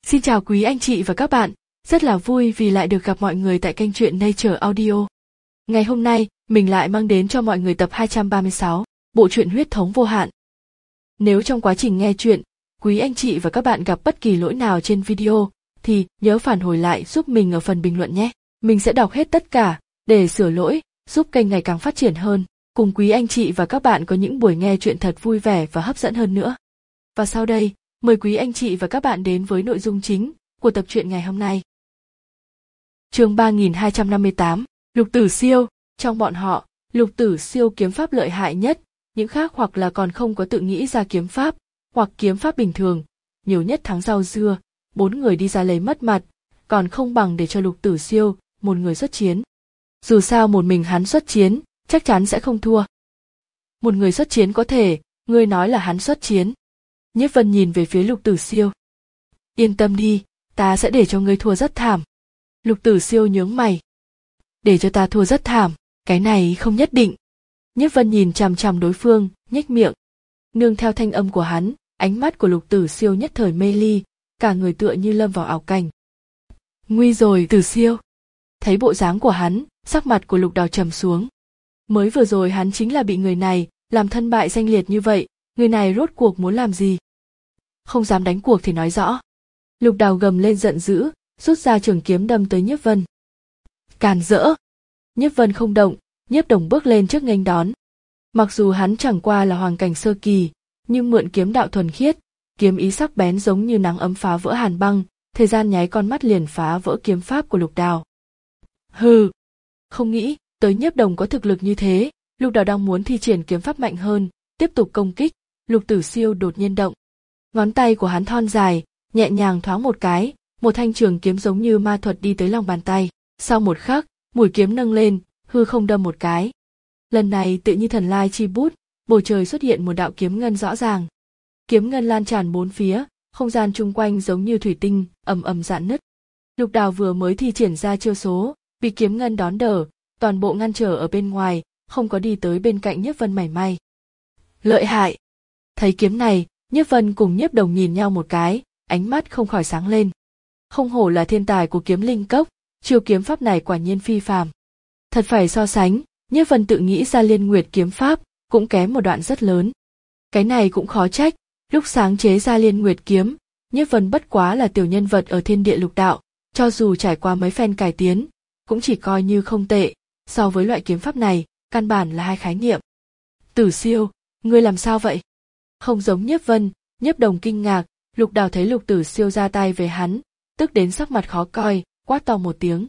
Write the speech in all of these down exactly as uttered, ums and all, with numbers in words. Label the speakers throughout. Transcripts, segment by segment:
Speaker 1: Xin chào quý anh chị và các bạn, rất là vui vì lại được gặp mọi người tại kênh truyện Nature Audio. Ngày hôm nay, mình lại mang đến cho mọi người tập hai trăm ba mươi sáu, bộ truyện Huyết thống vô hạn. Nếu trong quá trình nghe truyện, quý anh chị và các bạn gặp bất kỳ lỗi nào trên video, thì nhớ phản hồi lại giúp mình ở phần bình luận nhé. Mình sẽ đọc hết tất cả, để sửa lỗi, giúp kênh ngày càng phát triển hơn, cùng quý anh chị và các bạn có những buổi nghe truyện thật vui vẻ và hấp dẫn hơn nữa. Và sau đây, mời quý anh chị và các bạn đến với nội dung chính của tập truyện ngày hôm nay. Chương ba nghìn hai trăm năm mươi tám, Lục Tử Siêu. Trong bọn họ, Lục Tử Siêu kiếm pháp lợi hại nhất, những khác hoặc là còn không có tự nghĩ ra kiếm pháp, hoặc kiếm pháp bình thường, nhiều nhất thắng rau dưa, bốn người đi ra lấy mất mặt, còn không bằng để cho Lục Tử Siêu, một người xuất chiến. Dù sao một mình hắn xuất chiến, chắc chắn sẽ không thua. Một người xuất chiến có thể, ngươi nói là hắn xuất chiến. Nhiếp Vân nhìn về phía Lục Tử Siêu. Yên tâm đi, ta sẽ để cho ngươi thua rất thảm. Lục Tử Siêu nhướng mày. Để cho ta thua rất thảm, cái này không nhất định. Nhiếp Vân nhìn chằm chằm đối phương, nhếch miệng. Nương theo thanh âm của hắn, ánh mắt của Lục Tử Siêu nhất thời mê ly, cả người tựa như lâm vào ảo cảnh. Nguy rồi Tử Siêu. Thấy bộ dáng của hắn, sắc mặt của Lục Đào trầm xuống. Mới vừa rồi hắn chính là bị người này làm thân bại danh liệt như vậy, người này rốt cuộc muốn làm gì? Không dám đánh cuộc thì nói rõ. Lục Đào gầm lên giận dữ, rút ra trường kiếm đâm tới Nhiếp Vân. Càn rỡ! Nhiếp Vân không động, Nhiếp Đồng bước lên trước nghênh đón. Mặc dù hắn chẳng qua là hoàng cảnh sơ kỳ, nhưng mượn kiếm đạo thuần khiết, kiếm ý sắc bén giống như nắng ấm phá vỡ hàn băng, thời gian nháy con mắt liền phá vỡ kiếm pháp của Lục Đào. Hừ! Không nghĩ tới Nhiếp Đồng có thực lực như thế, Lục Đào đang muốn thi triển kiếm pháp mạnh hơn, tiếp tục công kích. Lục Tử Siêu đột nhiên động. Ngón tay của hắn thon dài, nhẹ nhàng thoáng một cái, một thanh trường kiếm giống như ma thuật đi tới lòng bàn tay. Sau một khắc, mũi kiếm nâng lên, hư không đâm một cái. Lần này tự như thần lai chi bút, bầu trời xuất hiện một đạo kiếm ngân rõ ràng. Kiếm ngân lan tràn bốn phía, không gian chung quanh giống như thủy tinh, ầm ầm rạn nứt. Lục Đào vừa mới thi triển ra chiêu số, bị kiếm ngân đón đỡ, toàn bộ ngăn trở ở bên ngoài, không có đi tới bên cạnh Nhiếp Vân mảy may. Lợi hại! Thấy kiếm này, Nhiếp Vân cùng Nhiếp Đồng nhìn nhau một cái, ánh mắt không khỏi sáng lên. Không hổ là thiên tài của kiếm linh cốc, chiêu kiếm pháp này quả nhiên phi phàm. Thật phải so sánh, Nhiếp Vân tự nghĩ ra Liên Nguyệt kiếm pháp, cũng kém một đoạn rất lớn. Cái này cũng khó trách, lúc sáng chế ra Liên Nguyệt kiếm, Nhiếp Vân bất quá là tiểu nhân vật ở thiên địa lục đạo, cho dù trải qua mấy phen cải tiến, cũng chỉ coi như không tệ, so với loại kiếm pháp này, căn bản là hai khái niệm. Tử Siêu, ngươi làm sao vậy? Không giống Nhiếp Vân, Nhiếp Đồng kinh ngạc, Lục Đào thấy Lục Tử Siêu ra tay về hắn, tức đến sắc mặt khó coi, quát to một tiếng.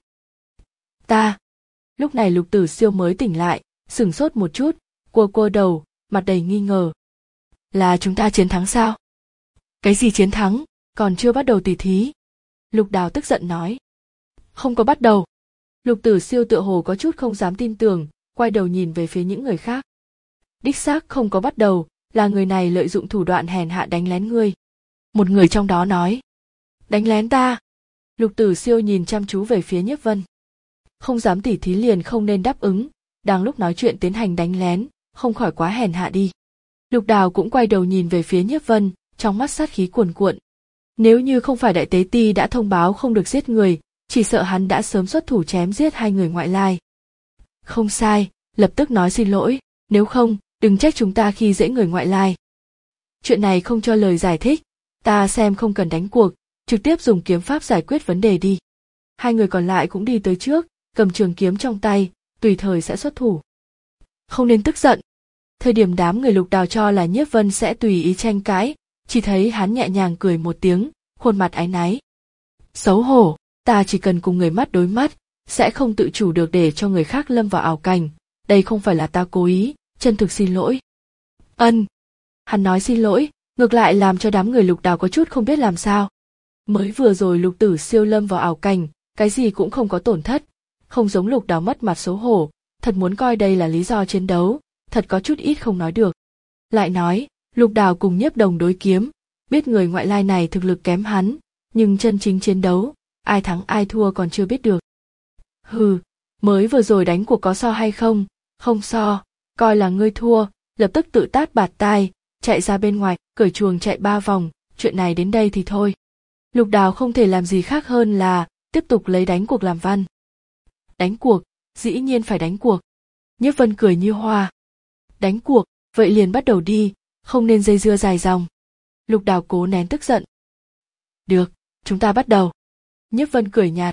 Speaker 1: Ta! Lúc này Lục Tử Siêu mới tỉnh lại, sửng sốt một chút, cua cua đầu, mặt đầy nghi ngờ. Là chúng ta chiến thắng sao? Cái gì chiến thắng, còn chưa bắt đầu tỉ thí. Lục Đào tức giận nói. Không có bắt đầu. Lục Tử Siêu tựa hồ có chút không dám tin tưởng, quay đầu nhìn về phía những người khác. Đích xác không có bắt đầu, là người này lợi dụng thủ đoạn hèn hạ đánh lén ngươi. Một người trong đó nói. Đánh lén ta? Lục Tử Siêu nhìn chăm chú về phía Nhiếp Vân. Không dám tỉ thí liền không nên đáp ứng, đang lúc nói chuyện tiến hành đánh lén, không khỏi quá hèn hạ đi. Lục Đào cũng quay đầu nhìn về phía Nhiếp Vân, trong mắt sát khí cuồn cuộn. Nếu như không phải Đại Tế Ti đã thông báo không được giết người, chỉ sợ hắn đã sớm xuất thủ chém giết hai người ngoại lai. Không sai, lập tức nói xin lỗi, nếu không, đừng trách chúng ta khi dễ người ngoại lai. Chuyện này không cho lời giải thích, ta xem không cần đánh cuộc, trực tiếp dùng kiếm pháp giải quyết vấn đề đi. Hai người còn lại cũng đi tới trước, cầm trường kiếm trong tay, tùy thời sẽ xuất thủ. Không nên tức giận. Thời điểm đám người Lục Đào cho là Nhiếp Vân sẽ tùy ý tranh cãi, chỉ thấy hắn nhẹ nhàng cười một tiếng, khuôn mặt áy náy. Xấu hổ, ta chỉ cần cùng người mắt đối mắt, sẽ không tự chủ được để cho người khác lâm vào ảo cảnh, đây không phải là ta cố ý, chân thực xin lỗi. Ân. Hắn nói xin lỗi, ngược lại làm cho đám người Lục Đào có chút không biết làm sao. Mới vừa rồi Lục Tử Siêu lâm vào ảo cảnh, cái gì cũng không có tổn thất, không giống Lục Đào mất mặt xấu hổ, thật muốn coi đây là lý do chiến đấu, thật có chút ít không nói được. Lại nói, Lục Đào cùng Nhiếp Đồng đối kiếm, biết người ngoại lai này thực lực kém hắn, nhưng chân chính chiến đấu, ai thắng ai thua còn chưa biết được. Hừ, mới vừa rồi đánh cuộc có so hay không, không so, coi là ngươi thua, lập tức tự tát bạt tai, chạy ra bên ngoài, cởi chuồng chạy ba vòng, chuyện này đến đây thì thôi. Lục Đào không thể làm gì khác hơn là tiếp tục lấy đánh cuộc làm văn. Đánh cuộc, dĩ nhiên phải đánh cuộc. Nhiếp Vân cười như hoa. Đánh cuộc, vậy liền bắt đầu đi, không nên dây dưa dài dòng. Lục Đào cố nén tức giận. Được, chúng ta bắt đầu. Nhiếp Vân cười nhạt.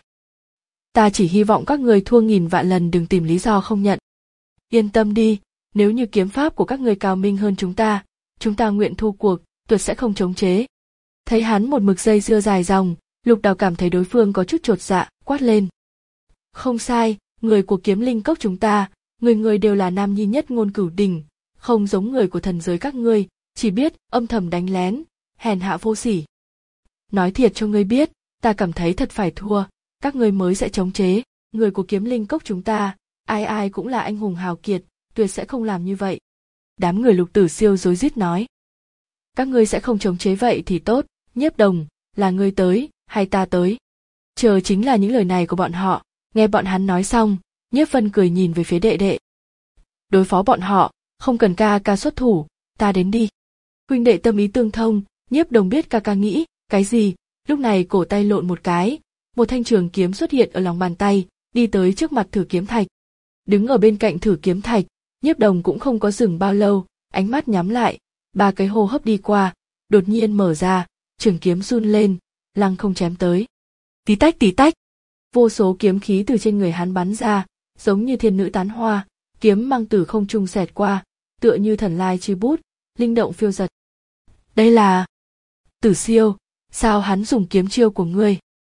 Speaker 1: Ta chỉ hy vọng các người thua nghìn vạn lần đừng tìm lý do không nhận. Yên tâm đi, nếu như kiếm pháp của các người cao minh hơn chúng ta, chúng ta nguyện thua cuộc, tuyệt sẽ không chống chế. Thấy hắn một mực dây dưa dài dòng, Lục Đào cảm thấy đối phương có chút chột dạ, quát lên. Không sai, người của Kiếm Linh Cốc chúng ta, người người đều là nam nhi nhất ngôn cửu đỉnh, không giống người của thần giới các ngươi, chỉ biết âm thầm đánh lén, hèn hạ vô sỉ. Nói thiệt cho ngươi biết, ta cảm thấy thật phải thua, các ngươi mới sẽ chống chế, người của Kiếm Linh Cốc chúng ta, ai ai cũng là anh hùng hào kiệt, tuyệt sẽ không làm như vậy. Đám người Lục Tử Siêu rối rít nói. Các ngươi sẽ không chống chế vậy thì tốt, Nhiếp Đồng, là ngươi tới, hay ta tới? Chờ chính là những lời này của bọn họ, nghe bọn hắn nói xong, Nhiếp Vân cười nhìn về phía đệ đệ. Đối phó bọn họ, không cần ca ca xuất thủ, ta đến đi. Huynh đệ tâm ý tương thông, Nhiếp Đồng biết ca ca nghĩ, cái gì, lúc này cổ tay lộn một cái, một thanh trường kiếm xuất hiện ở lòng bàn tay, đi tới trước mặt Thử Kiếm Thạch. Đứng ở bên cạnh Thử Kiếm Thạch, Nhiếp Đồng cũng không có dừng bao lâu, ánh mắt nhắm lại, ba cái hô hấp đi qua, đột nhiên mở ra, trường kiếm run lên, lăng không chém tới. Tí tách tí tách, vô số kiếm khí từ trên người hắn bắn ra, giống như thiên nữ tán hoa, kiếm mang từ không trung xẹt qua, tựa như thần lai chi bút, linh động phiêu giật. Đây là... Tử Siêu, sao hắn dùng kiếm chiêu của ngươi?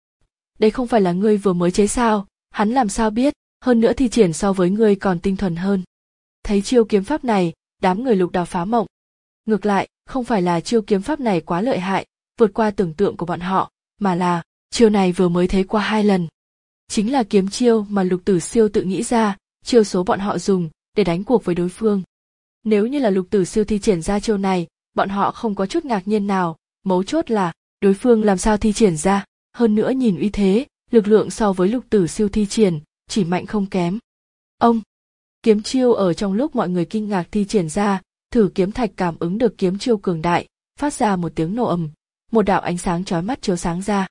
Speaker 1: Đây không phải là ngươi vừa mới chế sao, hắn làm sao biết, hơn nữa thi triển so với ngươi còn tinh thuần hơn. Thấy chiêu kiếm pháp này, đám người Lục Đào phá mộng. Ngược lại, không phải là chiêu kiếm pháp này quá lợi hại, vượt qua tưởng tượng của bọn họ, mà là, chiêu này vừa mới thấy qua hai lần. Chính là kiếm chiêu mà Lục Tử Siêu tự nghĩ ra, chiêu số bọn họ dùng, để đánh cuộc với đối phương. Nếu như là Lục Tử Siêu thi triển ra chiêu này, bọn họ không có chút ngạc nhiên nào, mấu chốt là, đối phương làm sao thi triển ra, hơn nữa nhìn uy thế, lực lượng so với Lục Tử Siêu thi triển, chỉ mạnh không kém. Ông! Kiếm chiêu ở trong lúc mọi người kinh ngạc thi triển ra, Thử Kiếm Thạch cảm ứng được kiếm chiêu cường đại, phát ra một tiếng nổ ầm, một đạo ánh sáng chói mắt chiếu sáng ra.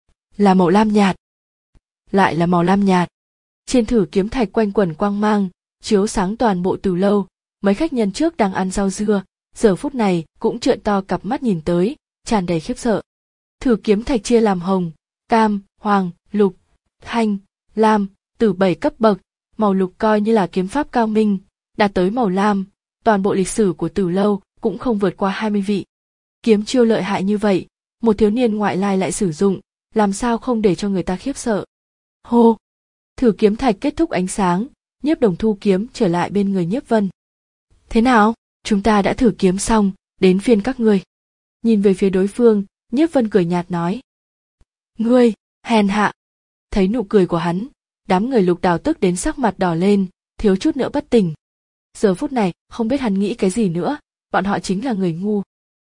Speaker 1: Là màu lam nhạt. Lại là màu lam nhạt. Trên Thử Kiếm Thạch quanh quẩn quang mang, chiếu sáng toàn bộ từ lâu, mấy khách nhân trước đang ăn rau dưa, giờ phút này cũng trợn to cặp mắt nhìn tới, tràn đầy khiếp sợ. Thử Kiếm Thạch chia làm hồng, cam, hoàng, lục, thanh, lam, từ bảy cấp bậc, màu lục coi như là kiếm pháp cao minh, đạt tới màu lam, toàn bộ lịch sử của Từ Lâu cũng không vượt qua hai mươi vị. Kiếm chiêu lợi hại như vậy, một thiếu niên ngoại lai lại sử dụng, làm sao không để cho người ta khiếp sợ. Hô! Thử Kiếm Thạch kết thúc ánh sáng, Nhiếp Đồng thu kiếm trở lại bên người Nhiếp Vân. Thế nào? Chúng ta đã thử kiếm xong, đến phiên các ngươi. Nhìn về phía đối phương, Nhiếp Vân cười nhạt nói. Ngươi, hèn hạ! Thấy nụ cười của hắn, đám người Lục Đào tức đến sắc mặt đỏ lên, thiếu chút nữa bất tỉnh. Giờ phút này, không biết hắn nghĩ cái gì nữa, bọn họ chính là người ngu.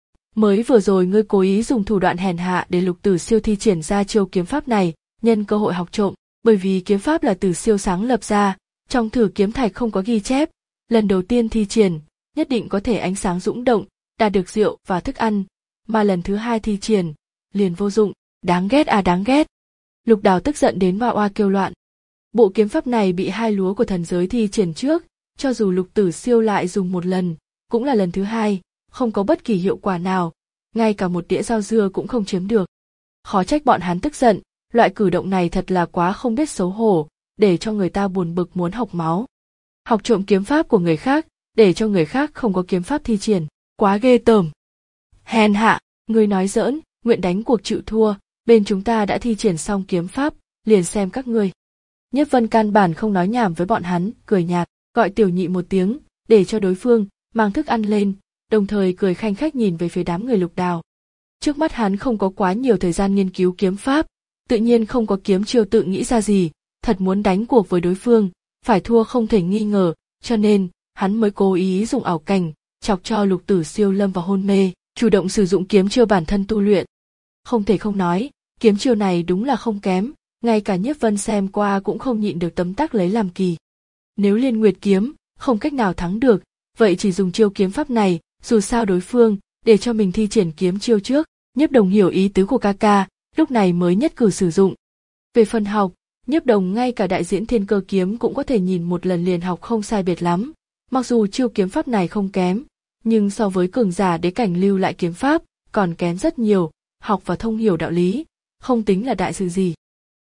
Speaker 1: Mới vừa rồi ngươi cố ý dùng thủ đoạn hèn hạ để Lục Tử Siêu thi triển ra chiêu kiếm pháp này, nhân cơ hội học trộm, bởi vì kiếm pháp là Tử Siêu sáng lập ra, trong Thử Kiếm Thạch không có ghi chép, lần đầu tiên thi triển, nhất định có thể ánh sáng dũng động, đạt được rượu và thức ăn, mà lần thứ hai thi triển, liền vô dụng, đáng ghét à đáng ghét. Lục Đào tức giận đến oa oa kêu loạn. Bộ kiếm pháp này bị hai lúa của thần giới thi triển trước, cho dù Lục Tử Siêu lại dùng một lần, cũng là lần thứ hai, không có bất kỳ hiệu quả nào, ngay cả một đĩa rau dưa cũng không chiếm được. Khó trách bọn hắn tức giận, loại cử động này thật là quá không biết xấu hổ, để cho người ta buồn bực muốn học máu. Học trộm kiếm pháp của người khác, để cho người khác không có kiếm pháp thi triển, quá ghê tởm. Hèn hạ, ngươi nói giỡn, nguyện đánh cuộc chịu thua, bên chúng ta đã thi triển xong kiếm pháp, liền xem các ngươi. Nhiếp Vân căn bản không nói nhảm với bọn hắn, cười nhạt, gọi Tiểu Nhị một tiếng, để cho đối phương mang thức ăn lên, đồng thời cười khanh khách nhìn về phía đám người Lục Đào. Trước mắt hắn không có quá nhiều thời gian nghiên cứu kiếm pháp, tự nhiên không có kiếm chiêu tự nghĩ ra gì, thật muốn đánh cuộc với đối phương, phải thua không thể nghi ngờ, cho nên hắn mới cố ý dùng ảo cảnh, chọc cho Lục Tử Siêu lâm vào hôn mê, chủ động sử dụng kiếm chiêu bản thân tu luyện. Không thể không nói, kiếm chiêu này đúng là không kém, ngay cả Nhiếp Vân xem qua cũng không nhịn được tấm tắc lấy làm kỳ. Nếu Liên Nguyệt kiếm không cách nào thắng được, vậy chỉ dùng chiêu kiếm pháp này, dù sao đối phương để cho mình thi triển kiếm chiêu trước. Nhiếp Đồng hiểu ý tứ của ca ca, lúc này mới nhất cử sử dụng. Về phần học, Nhiếp Đồng ngay cả đại diễn thiên cơ kiếm cũng có thể nhìn một lần liền học không sai biệt lắm. Mặc dù chiêu kiếm pháp này không kém, nhưng so với cường giả đế cảnh lưu lại kiếm pháp, còn kém rất nhiều, học và thông hiểu đạo lý, không tính là đại sự gì.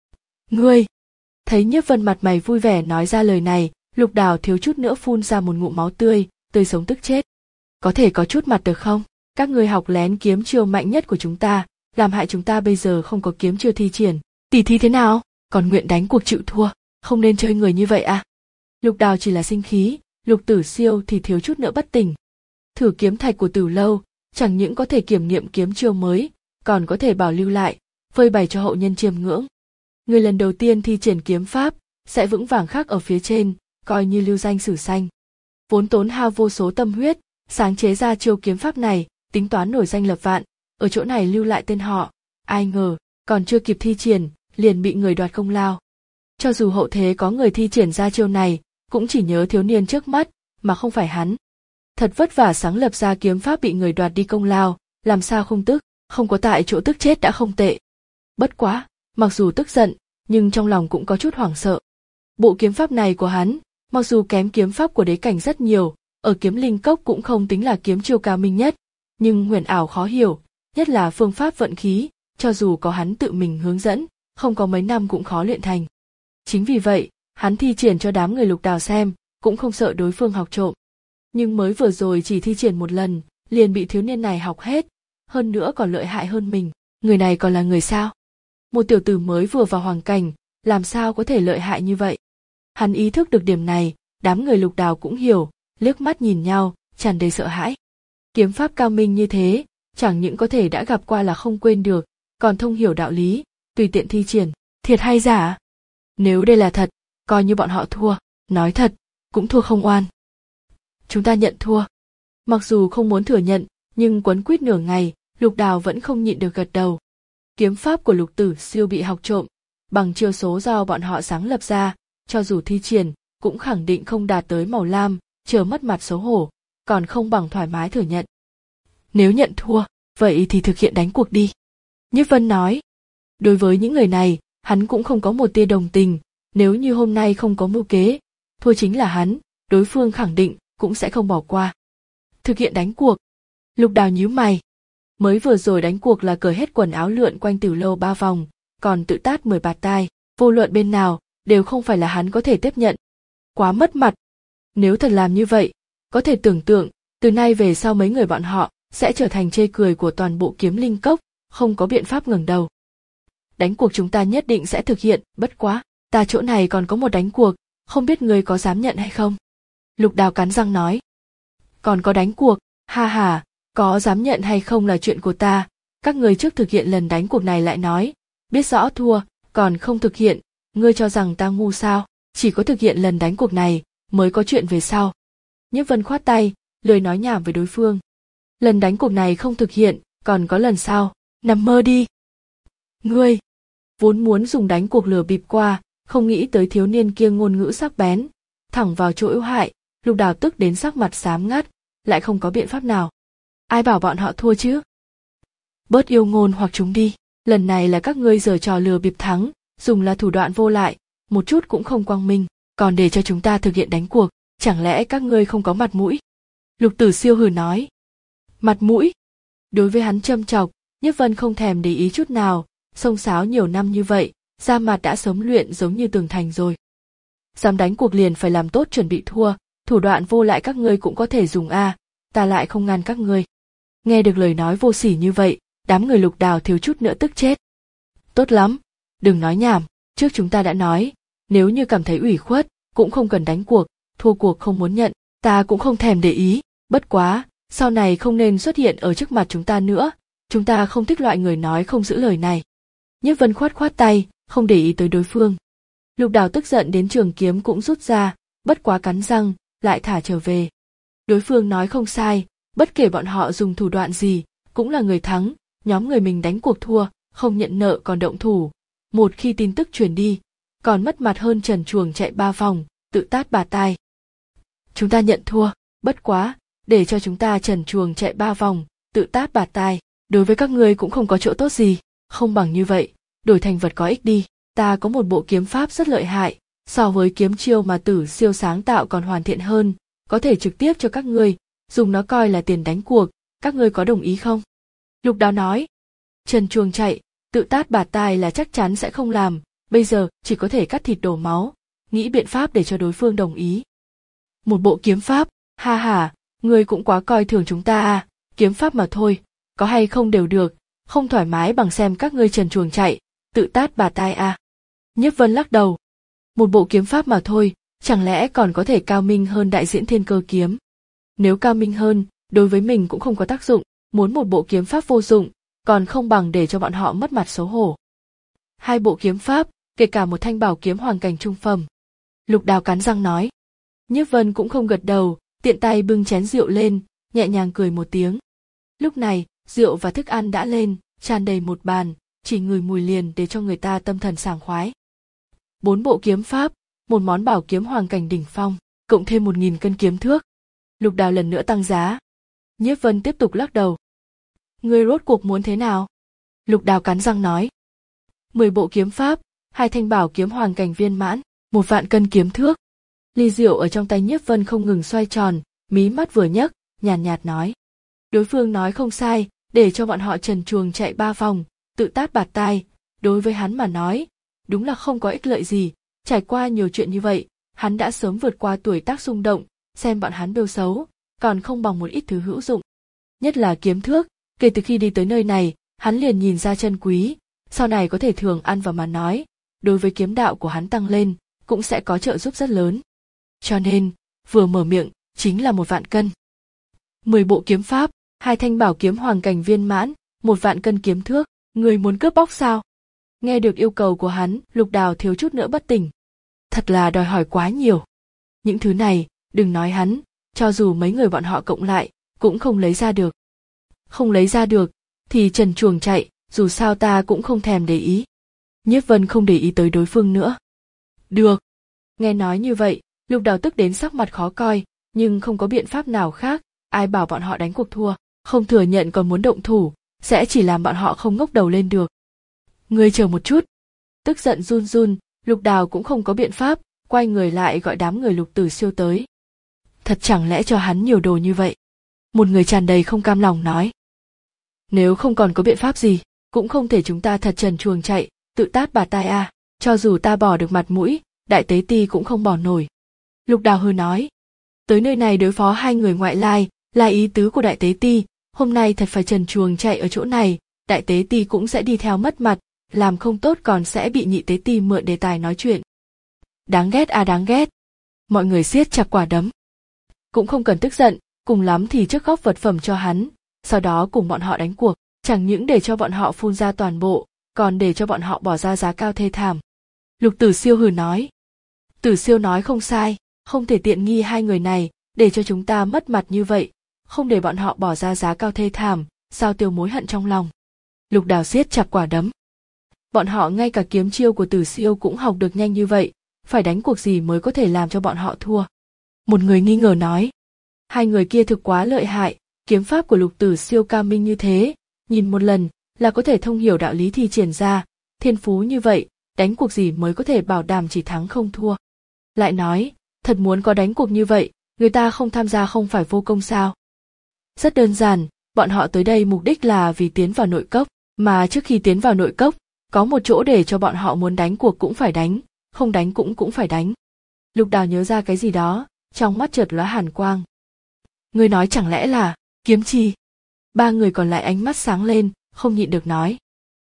Speaker 1: Ngươi! Thấy Nhiếp Vân mặt mày vui vẻ nói ra lời này, Lục Đào thiếu chút nữa phun ra một ngụm máu tươi, tươi sống tức chết. Có thể có chút mặt được không? Các ngươi học lén kiếm chiêu mạnh nhất của chúng ta, làm hại chúng ta bây giờ không có kiếm chiêu thi triển. Tỷ thí thế nào? Còn nguyện đánh cuộc chịu thua, không nên chơi người như vậy à? Lục Đào chỉ là sinh khí, Lục Tử Siêu thì thiếu chút nữa bất tỉnh. Thử kiếm thạch của Tử Lâu, chẳng những có thể kiểm nghiệm kiếm chiêu mới, còn có thể bảo lưu lại, phơi bày cho hậu nhân chiêm ngưỡng. Người lần đầu tiên thi triển kiếm pháp, sẽ vững vàng khắc ở phía trên, coi như lưu danh sử xanh. Vốn tốn hao vô số tâm huyết, sáng chế ra chiêu kiếm pháp này, tính toán nổi danh lập vạn, ở chỗ này lưu lại tên họ, ai ngờ, còn chưa kịp thi triển, liền bị người đoạt công lao. Cho dù hậu thế có người thi triển ra chiêu này, cũng chỉ nhớ thiếu niên trước mắt, mà không phải hắn. Thật vất vả sáng lập ra kiếm pháp bị người đoạt đi công lao, làm sao không tức, không có tại chỗ tức chết đã không tệ. Bất quá, mặc dù tức giận, nhưng trong lòng cũng có chút hoảng sợ. Bộ kiếm pháp này của hắn, mặc dù kém kiếm pháp của đế cảnh rất nhiều, ở kiếm linh cốc cũng không tính là kiếm chiêu cao minh nhất, nhưng huyền ảo khó hiểu, nhất là phương pháp vận khí, cho dù có hắn tự mình hướng dẫn, không có mấy năm cũng khó luyện thành. Chính vì vậy, hắn thi triển cho đám người Lục Đào xem, cũng không sợ đối phương học trộm. Nhưng mới vừa rồi chỉ thi triển một lần, liền bị thiếu niên này học hết, hơn nữa còn lợi hại hơn mình. Người này còn là người sao? Một tiểu tử mới vừa vào hoàng cảnh, làm sao có thể lợi hại như vậy? Hắn ý thức được điểm này, đám người Lục Đào cũng hiểu, liếc mắt nhìn nhau, tràn đầy sợ hãi. Kiếm pháp cao minh như thế, chẳng những có thể đã gặp qua là không quên được, còn thông hiểu đạo lý, tùy tiện thi triển, thiệt hay giả? Nếu đây là thật, coi như bọn họ thua, nói thật, cũng thua không oan. Chúng ta nhận thua. Mặc dù không muốn thừa nhận, nhưng quấn quýt nửa ngày, Lục Đào vẫn không nhịn được gật đầu. Kiếm pháp của Lục Tử Siêu bị học trộm, bằng chiêu số do bọn họ sáng lập ra, cho dù thi triển, cũng khẳng định không đạt tới màu lam, chờ mất mặt xấu hổ, còn không bằng thoải mái thừa nhận. Nếu nhận thua, vậy thì thực hiện đánh cuộc đi. Nhiếp Vân nói. Đối với những người này, hắn cũng không có một tia đồng tình, nếu như hôm nay không có mưu kế, thua chính là hắn, đối phương khẳng định cũng sẽ không bỏ qua. Thực hiện đánh cuộc. Lục Đào nhíu mày. Mới vừa rồi đánh cuộc là cởi hết quần áo lượn quanh Tử Lâu ba vòng, còn tự tát mười bạt tai, vô luận bên nào, đều không phải là hắn có thể tiếp nhận. Quá mất mặt. Nếu thật làm như vậy, có thể tưởng tượng, từ nay về sau mấy người bọn họ sẽ trở thành chê cười của toàn bộ kiếm linh cốc, không có biện pháp ngẩng đầu. Đánh cuộc chúng ta nhất định sẽ thực hiện, bất quá, ta chỗ này còn có một đánh cuộc, không biết ngươi có dám nhận hay không? Lục Đào cắn răng nói. Còn có đánh cuộc, ha ha, có dám nhận hay không là chuyện của ta, các ngươi trước thực hiện lần đánh cuộc này lại nói, biết rõ thua, còn không thực hiện, ngươi cho rằng ta ngu sao, chỉ có thực hiện lần đánh cuộc này, mới có chuyện về sau. Nhiếp Vân khoát tay, lười nói nhảm với đối phương. Lần đánh cuộc này không thực hiện, còn có lần sau, nằm mơ đi. Ngươi, vốn muốn dùng đánh cuộc lừa bịp qua, không nghĩ tới thiếu niên kia ngôn ngữ sắc bén, thẳng vào chỗ yếu hại, Lục Đào tức đến sắc mặt xám ngắt, lại không có biện pháp nào. Ai bảo bọn họ thua chứ? Bớt yêu ngôn hoặc chúng đi, lần này là các ngươi giở trò lừa bịp thắng, dùng là thủ đoạn vô lại, một chút cũng không quang minh, còn để cho chúng ta thực hiện đánh cuộc, chẳng lẽ các ngươi không có mặt mũi? Lục Tử Siêu hừ nói. Mặt mũi? Đối với hắn châm chọc, Nhiếp Vân không thèm để ý chút nào, xông xáo nhiều năm như vậy, da mặt đã sớm luyện giống như tường thành rồi. Dám đánh cuộc liền phải làm tốt chuẩn bị thua, thủ đoạn vô lại các ngươi cũng có thể dùng a, à, ta lại không ngăn các ngươi. Nghe được lời nói vô sỉ như vậy, đám người Lục Đào thiếu chút nữa tức chết. Tốt lắm, đừng nói nhảm, trước chúng ta đã nói, nếu như cảm thấy ủy khuất, cũng không cần đánh cuộc, thua cuộc không muốn nhận, ta cũng không thèm để ý, bất quá, sau này không nên xuất hiện ở trước mặt chúng ta nữa, chúng ta không thích loại người nói không giữ lời này. Nhiếp Vân khoát khoát tay, không để ý tới đối phương. Lục Đào tức giận đến trường kiếm cũng rút ra, bất quá cắn răng, lại thả trở về. Đối phương nói không sai, bất kể bọn họ dùng thủ đoạn gì, cũng là người thắng, nhóm người mình đánh cuộc thua, không nhận nợ còn động thủ. Một khi tin tức truyền đi, còn mất mặt hơn trần truồng chạy ba vòng, tự tát bà tai. Chúng ta nhận thua, bất quá, để cho chúng ta trần truồng chạy ba vòng, tự tát bà tai, đối với các ngươi cũng không có chỗ tốt gì. Không bằng như vậy, đổi thành vật có ích đi. Ta có một bộ kiếm pháp rất lợi hại, so với kiếm chiêu mà Tử Siêu sáng tạo còn hoàn thiện hơn, có thể trực tiếp cho các ngươi, dùng nó coi là tiền đánh cuộc, các ngươi có đồng ý không? Lục Đào nói. Trần Truồng chạy, tự tát bạt tai là chắc chắn sẽ không làm, bây giờ chỉ có thể cắt thịt đổ máu, nghĩ biện pháp để cho đối phương đồng ý. Một bộ kiếm pháp, ha ha, ngươi cũng quá coi thường chúng ta à, kiếm pháp mà thôi, có hay không đều được, không thoải mái bằng xem các ngươi Trần Truồng chạy, tự tát bạt tai à. Nhiếp Vân lắc đầu. Một bộ kiếm pháp mà thôi, chẳng lẽ còn có thể cao minh hơn đại diễn thiên cơ kiếm? Nếu cao minh hơn, đối với mình cũng không có tác dụng, muốn một bộ kiếm pháp vô dụng, còn không bằng để cho bọn họ mất mặt xấu hổ. Hai bộ kiếm pháp, kể cả một thanh bảo kiếm hoàng cảnh trung phẩm. Lục Đào cắn răng nói. Nhiếp Vân cũng không gật đầu, tiện tay bưng chén rượu lên, nhẹ nhàng cười một tiếng. Lúc này, rượu và thức ăn đã lên, tràn đầy một bàn, chỉ ngửi mùi liền để cho người ta tâm thần sảng khoái. Bốn bộ kiếm pháp, một món bảo kiếm hoàng cảnh đỉnh phong, cộng thêm một nghìn cân kiếm thước. Lục Đào lần nữa tăng giá. Nhiếp Vân tiếp tục lắc đầu. Ngươi rốt cuộc muốn thế nào? Lục Đào cắn răng nói. Mười bộ kiếm pháp, hai thanh bảo kiếm hoàng cảnh viên mãn, một vạn cân kiếm thước. Ly rượu ở trong tay Nhiếp Vân không ngừng xoay tròn, mí mắt vừa nhấc, nhàn nhạt, nhạt nói. Đối phương nói không sai, để cho bọn họ Trần Truồng chạy ba vòng, tự tát bạt tai, đối với hắn mà nói, đúng là không có ích lợi gì, trải qua nhiều chuyện như vậy, hắn đã sớm vượt qua tuổi tác xung động, xem bọn hắn bêu xấu, còn không bằng một ít thứ hữu dụng. Nhất là kiếm thước, kể từ khi đi tới nơi này, hắn liền nhìn ra chân quý, sau này có thể thường ăn vào mà nói, đối với kiếm đạo của hắn tăng lên, cũng sẽ có trợ giúp rất lớn. Cho nên, vừa mở miệng, chính là một vạn cân. Mười bộ kiếm pháp, hai thanh bảo kiếm hoàng cảnh viên mãn, một vạn cân kiếm thước, người muốn cướp bóc sao? Nghe được yêu cầu của hắn, Lục Đào thiếu chút nữa bất tỉnh. Thật là đòi hỏi quá nhiều. Những thứ này, đừng nói hắn, cho dù mấy người bọn họ cộng lại, cũng không lấy ra được. Không lấy ra được, thì Trần Truồng chạy, dù sao ta cũng không thèm để ý. Nhiếp Vân không để ý tới đối phương nữa. Được. Nghe nói như vậy, Lục Đào tức đến sắc mặt khó coi, nhưng không có biện pháp nào khác, ai bảo bọn họ đánh cuộc thua, không thừa nhận còn muốn động thủ, sẽ chỉ làm bọn họ không ngóc đầu lên được. Ngươi chờ một chút. Tức giận run run, Lục Đào cũng không có biện pháp, quay người lại gọi đám người Lục Tử Siêu tới. Thật chẳng lẽ cho hắn nhiều đồ như vậy? Một người tràn đầy không cam lòng nói. Nếu không còn có biện pháp gì, cũng không thể chúng ta thật Trần Truồng chạy, tự tát bạt tai à, cho dù ta bỏ được mặt mũi, đại tế ti cũng không bỏ nổi. Lục Đào hừ nói. Tới nơi này đối phó hai người ngoại lai, là ý tứ của đại tế ti, hôm nay thật phải Trần Truồng chạy ở chỗ này, đại tế ti cũng sẽ đi theo mất mặt, làm không tốt còn sẽ bị nhị tế ti mượn đề tài nói chuyện. Đáng ghét à đáng ghét. Mọi người siết chặt quả đấm. Cũng không cần tức giận, cùng lắm thì trước góp vật phẩm cho hắn, sau đó cùng bọn họ đánh cuộc, chẳng những để cho bọn họ phun ra toàn bộ, còn để cho bọn họ bỏ ra giá cao thê thảm. Lục Tử Siêu hừ nói. Tử Siêu nói không sai, không thể tiện nghi hai người này, để cho chúng ta mất mặt như vậy, không để bọn họ bỏ ra giá cao thê thảm, sao tiêu mối hận trong lòng. Lục Đào siết chặt quả đấm. Bọn họ ngay cả kiếm chiêu của Tử Siêu cũng học được nhanh như vậy, phải đánh cuộc gì mới có thể làm cho bọn họ thua. Một người nghi ngờ nói. Hai người kia thực quá lợi hại, kiếm pháp của Lục Tử Siêu cao minh như thế, nhìn một lần là có thể thông hiểu đạo lý thi triển ra, thiên phú như vậy, đánh cuộc gì mới có thể bảo đảm chỉ thắng không thua. Lại nói, thật muốn có đánh cuộc như vậy, người ta không tham gia không phải vô công sao? Rất đơn giản, bọn họ tới đây mục đích là vì tiến vào nội cốc, mà trước khi tiến vào nội cốc, có một chỗ để cho bọn họ muốn đánh cuộc cũng phải đánh, không đánh cũng cũng phải đánh. Lục Đào nhớ ra cái gì đó, trong mắt chợt lóe hàn quang. Ngươi nói chẳng lẽ là kiếm chi? Ba người còn lại ánh mắt sáng lên, không nhịn được nói.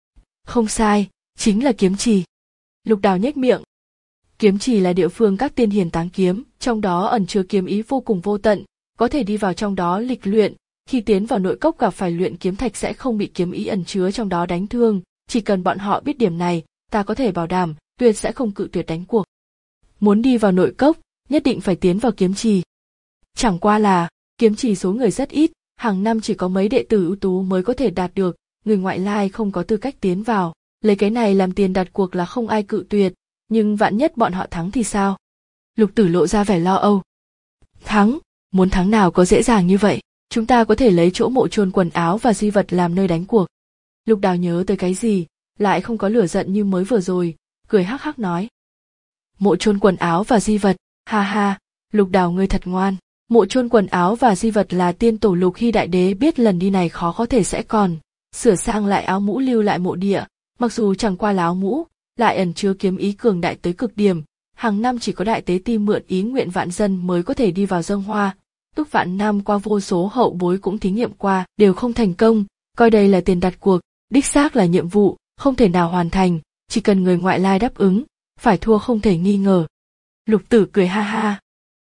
Speaker 1: Không sai, chính là kiếm trì. Lục Đào nhếch miệng. Kiếm trì là địa phương các tiên hiền táng kiếm, trong đó ẩn chứa kiếm ý vô cùng vô tận, có thể đi vào trong đó lịch luyện, khi tiến vào nội cốc gặp phải luyện kiếm thạch sẽ không bị kiếm ý ẩn chứa trong đó đánh thương, chỉ cần bọn họ biết điểm này, ta có thể bảo đảm, tuyệt sẽ không cự tuyệt đánh cuộc. Muốn đi vào nội cốc, nhất định phải tiến vào kiếm trì. Chẳng qua là, kiếm trì số người rất ít, hàng năm chỉ có mấy đệ tử ưu tú mới có thể đạt được, người ngoại lai không có tư cách tiến vào, lấy cái này làm tiền đặt cuộc là không ai cự tuyệt, nhưng vạn nhất bọn họ thắng thì sao? Lục Tử lộ ra vẻ lo âu. Thắng, muốn thắng nào có dễ dàng như vậy, chúng ta có thể lấy chỗ mộ chôn quần áo và di vật làm nơi đánh cuộc. Lục Đào nhớ tới cái gì, lại không có lửa giận như mới vừa rồi, cười hắc hắc nói. Mộ chôn quần áo và di vật, ha ha, Lục Đào ngươi thật ngoan. Mộ chôn quần áo và di vật là tiên tổ Lục Hy đại đế biết lần đi này khó có thể sẽ còn, sửa sang lại áo mũ lưu lại mộ địa, mặc dù chẳng qua là áo mũ, lại ẩn chứa kiếm ý cường đại tới cực điểm, hàng năm chỉ có đại tế ti mượn ý nguyện vạn dân mới có thể đi vào dâng hoa, túc vạn năm qua vô số hậu bối cũng thí nghiệm qua, đều không thành công, coi đây là tiền đặt cuộc, đích xác là nhiệm vụ, không thể nào hoàn thành, chỉ cần người ngoại lai đáp ứng, phải thua không thể nghi ngờ. Lục Tử cười ha ha.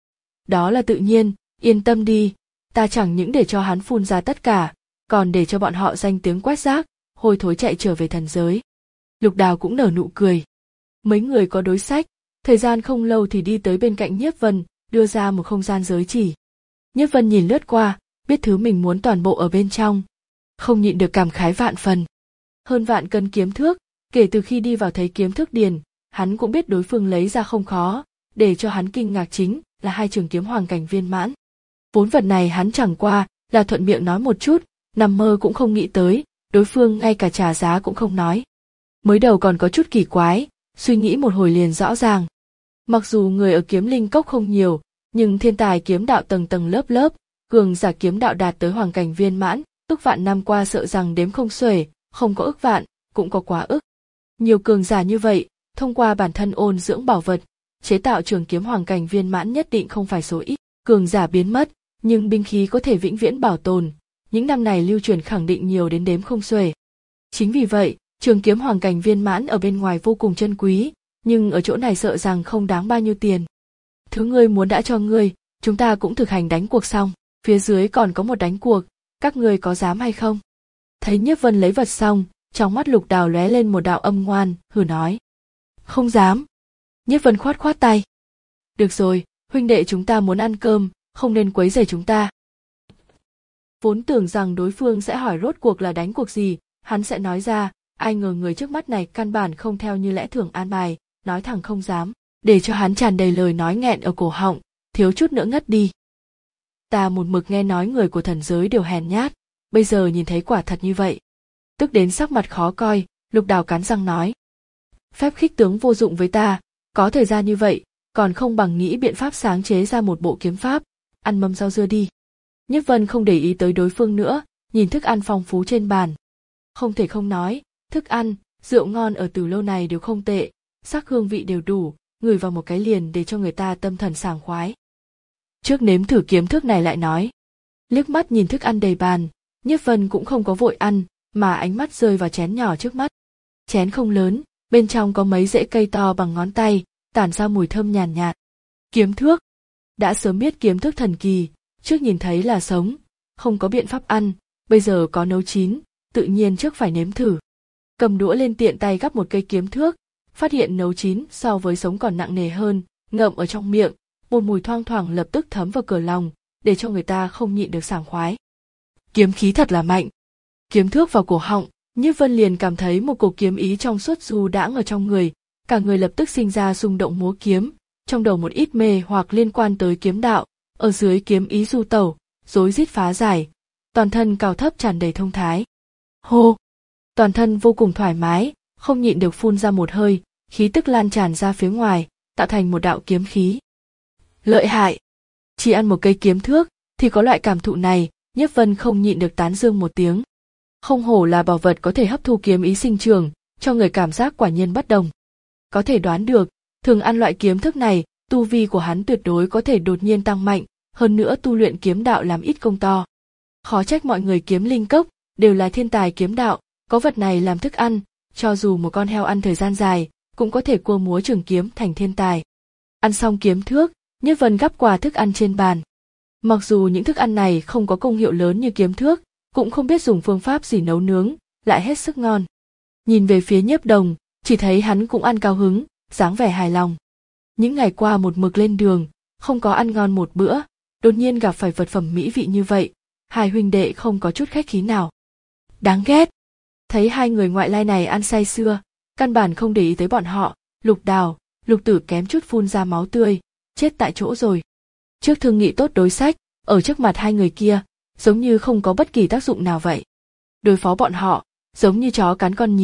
Speaker 1: Đó là tự nhiên, yên tâm đi, ta chẳng những để cho hắn phun ra tất cả, còn để cho bọn họ danh tiếng quét rác, hôi thối chạy trở về thần giới. Lục Đào cũng nở nụ cười. Mấy người có đối sách, thời gian không lâu thì đi tới bên cạnh Nhiếp Vân, đưa ra một không gian giới chỉ. Nhiếp Vân nhìn lướt qua, biết thứ mình muốn toàn bộ ở bên trong, không nhịn được cảm khái vạn phần. Hơn vạn cân kiếm thước, kể từ khi đi vào thấy kiếm thước điền, hắn cũng biết đối phương lấy ra không khó, để cho hắn kinh ngạc chính là hai trường kiếm hoàng cảnh viên mãn. Vốn vật này hắn chẳng qua là thuận miệng nói một chút, nằm mơ cũng không nghĩ tới, đối phương ngay cả trả giá cũng không nói. Mới đầu còn có chút kỳ quái, suy nghĩ một hồi liền rõ ràng. Mặc dù người ở kiếm linh cốc không nhiều, nhưng thiên tài kiếm đạo tầng tầng lớp lớp, cường giả kiếm đạo đạt tới hoàng cảnh viên mãn, ước vạn năm qua sợ rằng đếm không xuể, không có ước vạn, cũng có quá ức. Nhiều cường giả như vậy, thông qua bản thân ôn dưỡng bảo vật, chế tạo trường kiếm hoàng cảnh viên mãn nhất định không phải số ít. Cường giả biến mất, nhưng binh khí có thể vĩnh viễn bảo tồn, những năm này lưu truyền khẳng định nhiều đến đếm không xuể. Chính vì vậy, trường kiếm hoàng cảnh viên mãn ở bên ngoài vô cùng chân quý, nhưng ở chỗ này sợ rằng không đáng bao nhiêu tiền. Thứ ngươi muốn đã cho ngươi, chúng ta cũng thực hành đánh cuộc xong, phía dưới còn có một đánh cuộc, các ngươi có dám hay không? Thấy Nhiếp Vân lấy vật xong, trong mắt Lục Đào lóe lên một đạo âm ngoan, hừ nói. Không dám. Nhiếp Vân khoát khoát tay. Được rồi, huynh đệ chúng ta muốn ăn cơm, không nên quấy rầy chúng ta. Vốn tưởng rằng đối phương sẽ hỏi rốt cuộc là đánh cuộc gì, hắn sẽ nói ra, ai ngờ người trước mắt này căn bản không theo như lẽ thường an bài, nói thẳng không dám, để cho hắn tràn đầy lời nói nghẹn ở cổ họng, thiếu chút nữa ngất đi. Ta một mực nghe nói người của thần giới đều hèn nhát, bây giờ nhìn thấy quả thật như vậy. Tức đến sắc mặt khó coi, Lục Đào cắn răng nói. Phép khích tướng vô dụng với ta, có thời gian như vậy, còn không bằng nghĩ biện pháp sáng chế ra một bộ kiếm pháp, ăn mâm rau dưa đi. Nhiếp Vân không để ý tới đối phương nữa, nhìn thức ăn phong phú trên bàn. Không thể không nói, thức ăn, rượu ngon ở Từ Lâu này đều không tệ, sắc hương vị đều đủ, ngửi vào một cái liền để cho người ta tâm thần sảng khoái. Trước nếm thử kiếm thước này lại nói. Liếc mắt nhìn thức ăn đầy bàn, Nhiếp Vân cũng không có vội ăn, mà ánh mắt rơi vào chén nhỏ trước mắt. Chén không lớn, bên trong có mấy rễ cây to bằng ngón tay, tản ra mùi thơm nhàn nhạt, nhạt. Kiếm thước. Đã sớm biết kiếm thước thần kỳ, trước nhìn thấy là sống, không có biện pháp ăn, bây giờ có nấu chín, tự nhiên trước phải nếm thử. Cầm đũa lên tiện tay gắp một cây kiếm thước, phát hiện nấu chín so với sống còn nặng nề hơn, ngậm ở trong miệng, một mùi thoang thoảng lập tức thấm vào cửa lòng, để cho người ta không nhịn được sảng khoái. Kiếm khí thật là mạnh. Kiếm thước vào cổ họng, Nhiếp Vân liền cảm thấy một cổ kiếm ý trong suốt du đãng ở trong người, cả người lập tức sinh ra xung động múa kiếm, trong đầu một ít mê hoặc liên quan tới kiếm đạo, ở dưới kiếm ý du tẩu, rối rít phá giải, toàn thân cao thấp tràn đầy thông thái. Hô! Toàn thân vô cùng thoải mái, không nhịn được phun ra một hơi, khí tức lan tràn ra phía ngoài, tạo thành một đạo kiếm khí. Lợi hại! Chỉ ăn một cây kiếm thước, thì có loại cảm thụ này, Nhiếp Vân không nhịn được tán dương một tiếng. Không hổ là bảo vật có thể hấp thu kiếm ý sinh trường, cho người cảm giác quả nhiên bất đồng. Có thể đoán được, thường ăn loại kiếm thức này, tu vi của hắn tuyệt đối có thể đột nhiên tăng mạnh, hơn nữa tu luyện kiếm đạo làm ít công to. Khó trách mọi người kiếm linh cốc, đều là thiên tài kiếm đạo, có vật này làm thức ăn, cho dù một con heo ăn thời gian dài, cũng có thể cua múa trường kiếm thành thiên tài. Ăn xong kiếm thước, Nhiếp Vân gắp qua thức ăn trên bàn. Mặc dù những thức ăn này không có công hiệu lớn như kiếm thước, cũng không biết dùng phương pháp gì nấu nướng, lại hết sức ngon. Nhìn về phía Nhiếp Đồng, chỉ thấy hắn cũng ăn cao hứng, dáng vẻ hài lòng. Những ngày qua một mực lên đường, không có ăn ngon một bữa, đột nhiên gặp phải vật phẩm mỹ vị như vậy, hai huynh đệ không có chút khách khí nào. Đáng ghét! Thấy hai người ngoại lai này ăn say sưa, căn bản không để ý tới bọn họ, Lục Đào, Lục Tử kém chút phun ra máu tươi, chết tại chỗ rồi. Trước thương nghị tốt đối sách, ở trước mặt hai người kia, giống như không có bất kỳ tác dụng nào vậy. Đối phó bọn họ, giống như chó cắn con nhím,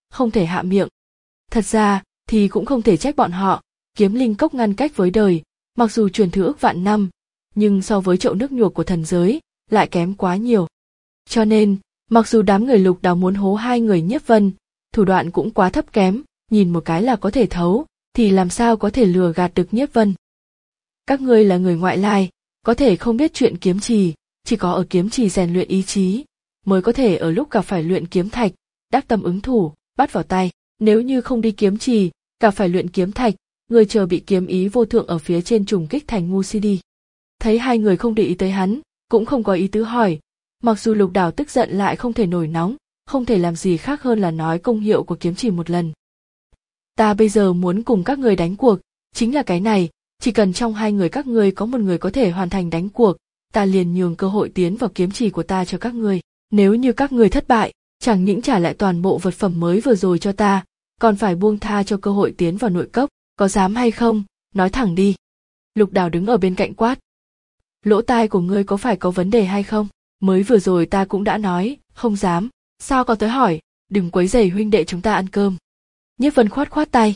Speaker 1: không thể hạ miệng. Thật ra thì cũng không thể trách bọn họ, kiếm linh cốc ngăn cách với đời, mặc dù truyền thừa ước vạn năm, nhưng so với chậu nước nhuộc của thần giới lại kém quá nhiều. Cho nên, mặc dù đám người Lục Đào muốn hố hai người Nhiếp Vân, thủ đoạn cũng quá thấp kém, nhìn một cái là có thể thấu, thì làm sao có thể lừa gạt được Nhiếp Vân. Các ngươi là người ngoại lai, có thể không biết chuyện kiếm trì, chỉ có ở kiếm trì rèn luyện ý chí, mới có thể ở lúc gặp phải luyện kiếm thạch, đắc tâm ứng thủ, bắt vào tay. Nếu như không đi kiếm trì, gặp phải luyện kiếm thạch, người chờ bị kiếm ý vô thượng ở phía trên trùng kích thành ngu si đi. Thấy hai người không để ý tới hắn, cũng không có ý tứ hỏi, mặc dù Lục Đào tức giận lại không thể nổi nóng, không thể làm gì khác hơn là nói công hiệu của kiếm trì một lần. Ta bây giờ muốn cùng các người đánh cuộc, chính là cái này, chỉ cần trong hai người các ngươi có một người có thể hoàn thành đánh cuộc, ta liền nhường cơ hội tiến vào kiếm trì của ta cho các ngươi. Nếu như các ngươi thất bại, chẳng những trả lại toàn bộ vật phẩm mới vừa rồi cho ta, còn phải buông tha cho cơ hội tiến vào nội cốc, có dám hay không, nói thẳng đi. Lục Đào đứng ở bên cạnh quát. Lỗ tai của ngươi có phải có vấn đề hay không? Mới vừa rồi ta cũng đã nói, không dám, sao có tới hỏi, đừng quấy rầy huynh đệ chúng ta ăn cơm. Nhiếp Vân khoát khoát tay.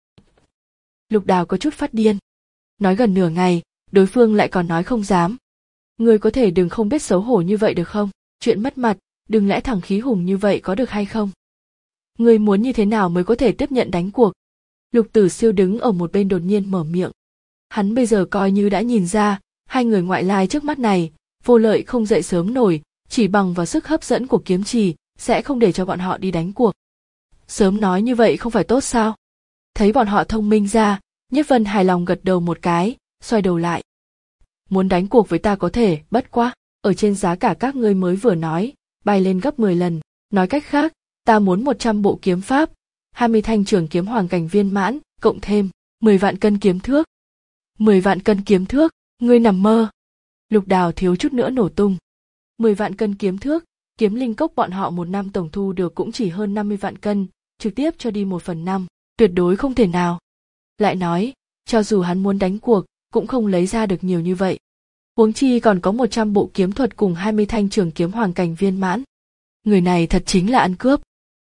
Speaker 1: Lục Đào có chút phát điên. Nói gần nửa ngày, đối phương lại còn nói không dám. Ngươi có thể đừng không biết xấu hổ như vậy được không? Chuyện mất mặt, đừng lẽ thẳng khí hùng như vậy có được hay không? Ngươi muốn như thế nào mới có thể tiếp nhận đánh cuộc? Lục Tử Siêu đứng ở một bên đột nhiên mở miệng. Hắn bây giờ coi như đã nhìn ra, hai người ngoại lai trước mắt này, vô lợi không dậy sớm nổi, chỉ bằng vào sức hấp dẫn của kiếm trì, sẽ không để cho bọn họ đi đánh cuộc. Sớm nói như vậy không phải tốt sao? Thấy bọn họ thông minh ra, Nhiếp Vân hài lòng gật đầu một cái, xoay đầu lại. Muốn đánh cuộc với ta có thể, bất quá, ở trên giá cả các ngươi mới vừa nói, bay lên gấp mười lần, nói cách khác, ta muốn một trăm bộ kiếm pháp, hai mươi thanh trường kiếm hoàng cảnh viên mãn, cộng thêm mười vạn cân kiếm thước. mười vạn cân kiếm thước, ngươi nằm mơ. Lục Đào thiếu chút nữa nổ tung. mười vạn cân kiếm thước, kiếm linh cốc bọn họ một năm tổng thu được cũng chỉ hơn năm mươi vạn cân, trực tiếp cho đi một phần năm, tuyệt đối không thể nào. Lại nói, cho dù hắn muốn đánh cuộc, cũng không lấy ra được nhiều như vậy. Huống chi còn có một trăm bộ kiếm thuật cùng hai mươi thanh trường kiếm hoàng cảnh viên mãn. Người này thật chính là ăn cướp.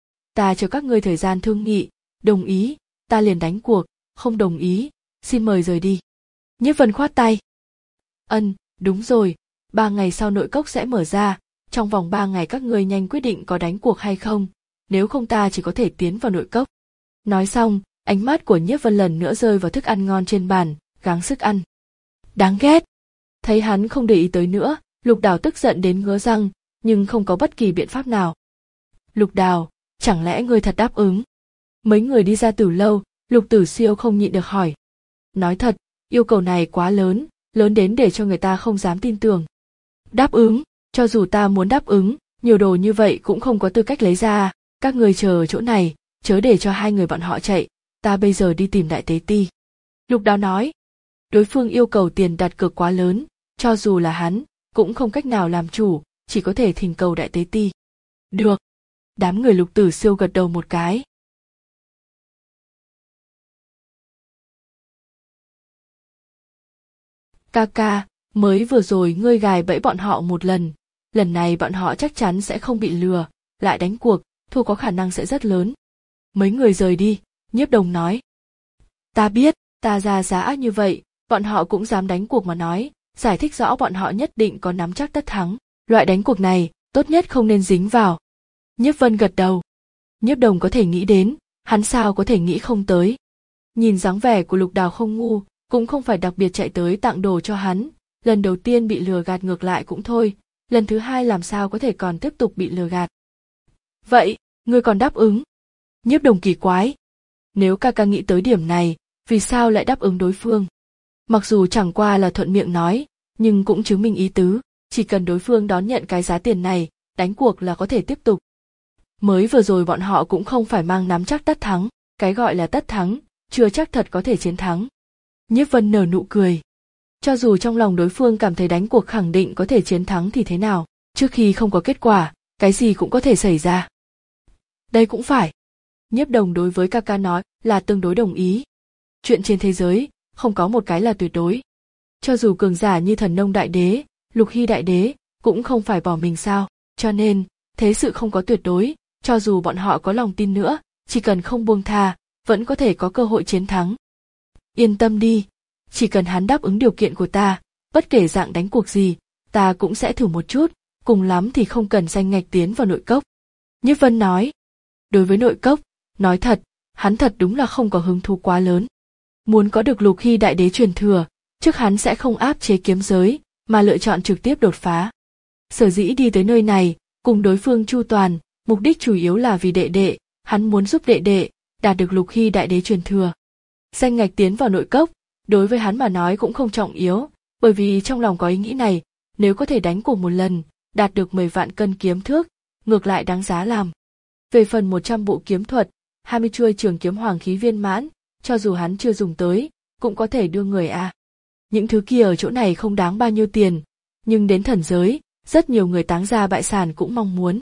Speaker 1: Ta cho các ngươi thời gian thương nghị, đồng ý, ta liền đánh cuộc, không đồng ý, xin mời rời đi. Nhiếp Vân khoát tay. Ân, đúng rồi, ba ngày sau nội cốc sẽ mở ra, trong vòng ba ngày các ngươi nhanh quyết định có đánh cuộc hay không, nếu không ta chỉ có thể tiến vào nội cốc. Nói xong, ánh mắt của Nhiếp Vân lần nữa rơi vào thức ăn ngon trên bàn, gắng sức ăn. Đáng ghét. Thấy hắn không để ý tới nữa, Lục Đào tức giận đến ngứa răng, nhưng không có bất kỳ biện pháp nào. Lục Đào, chẳng lẽ ngươi thật đáp ứng? Mấy người đi ra từ lâu, Lục Tử Siêu không nhịn được hỏi. Nói thật, yêu cầu này quá lớn, lớn đến để cho người ta không dám tin tưởng. Đáp ứng, cho dù ta muốn đáp ứng, nhiều đồ như vậy cũng không có tư cách lấy ra, các người chờ ở chỗ này, chớ để cho hai người bọn họ chạy, ta bây giờ đi tìm Đại Tế Ti. Lục Đào nói, đối phương yêu cầu tiền đặt cược quá lớn, cho dù là hắn, cũng không cách nào làm chủ, chỉ có thể thỉnh cầu Đại Tế Ti. Được. Đám người Lục Tử Siêu gật đầu một cái. Ca ca, mới vừa rồi ngươi gài bẫy bọn họ một lần, lần này bọn họ chắc chắn sẽ không bị lừa, lại đánh cuộc, thua có khả năng sẽ rất lớn. Mấy người rời đi, Nhiếp Đồng nói. Ta biết, ta ra giá như vậy, bọn họ cũng dám đánh cuộc mà nói, giải thích rõ bọn họ nhất định có nắm chắc tất thắng, loại đánh cuộc này, tốt nhất không nên dính vào. Nhiếp Vân gật đầu. Nhiếp Đồng có thể nghĩ đến, hắn sao có thể nghĩ không tới. Nhìn dáng vẻ của Lục Đào không ngu, cũng không phải đặc biệt chạy tới tặng đồ cho hắn, lần đầu tiên bị lừa gạt ngược lại cũng thôi, lần thứ hai làm sao có thể còn tiếp tục bị lừa gạt. Vậy, ngươi còn đáp ứng? Nhiếp Đồng kỳ quái. Nếu ca ca nghĩ tới điểm này, vì sao lại đáp ứng đối phương? Mặc dù chẳng qua là thuận miệng nói, nhưng cũng chứng minh ý tứ, chỉ cần đối phương đón nhận cái giá tiền này, đánh cuộc là có thể tiếp tục. Mới vừa rồi bọn họ cũng không phải mang nắm chắc tất thắng, cái gọi là tất thắng, chưa chắc thật có thể chiến thắng. Nhiếp Vân nở nụ cười. Cho dù trong lòng đối phương cảm thấy đánh cuộc khẳng định có thể chiến thắng thì thế nào, trước khi không có kết quả, cái gì cũng có thể xảy ra. Đây cũng phải. Nhiếp Đồng đối với ca ca nói là tương đối đồng ý. Chuyện trên thế giới, không có một cái là tuyệt đối. Cho dù cường giả như Thần Nông Đại Đế, Lục Hy Đại Đế, cũng không phải bỏ mình sao, cho nên, thế sự không có tuyệt đối, cho dù bọn họ có lòng tin nữa, chỉ cần không buông tha, vẫn có thể có cơ hội chiến thắng. Yên tâm đi, chỉ cần hắn đáp ứng điều kiện của ta, bất kể dạng đánh cuộc gì, ta cũng sẽ thử một chút, cùng lắm thì không cần danh ngạch tiến vào nội cốc. Nhiếp Vân nói, đối với nội cốc, nói thật, hắn thật đúng là không có hứng thú quá lớn. Muốn có được Lục Hy đại đế truyền thừa, trước hắn sẽ không áp chế kiếm giới, mà lựa chọn trực tiếp đột phá. Sở dĩ đi tới nơi này, cùng đối phương chu toàn, mục đích chủ yếu là vì đệ đệ, hắn muốn giúp đệ đệ đạt được Lục Hy đại đế truyền thừa. Danh ngạch tiến vào nội cốc, đối với hắn mà nói cũng không trọng yếu, bởi vì trong lòng có ý nghĩ này, nếu có thể đánh cuộc một lần, đạt được mười vạn cân kiếm thước, ngược lại đáng giá làm. Về phần một trăm bộ kiếm thuật, hai mươi chuôi trường kiếm hoàng khí viên mãn, cho dù hắn chưa dùng tới, cũng có thể đưa người a. Những thứ kia ở chỗ này không đáng bao nhiêu tiền, nhưng đến thần giới, rất nhiều người táng ra bại sản cũng mong muốn.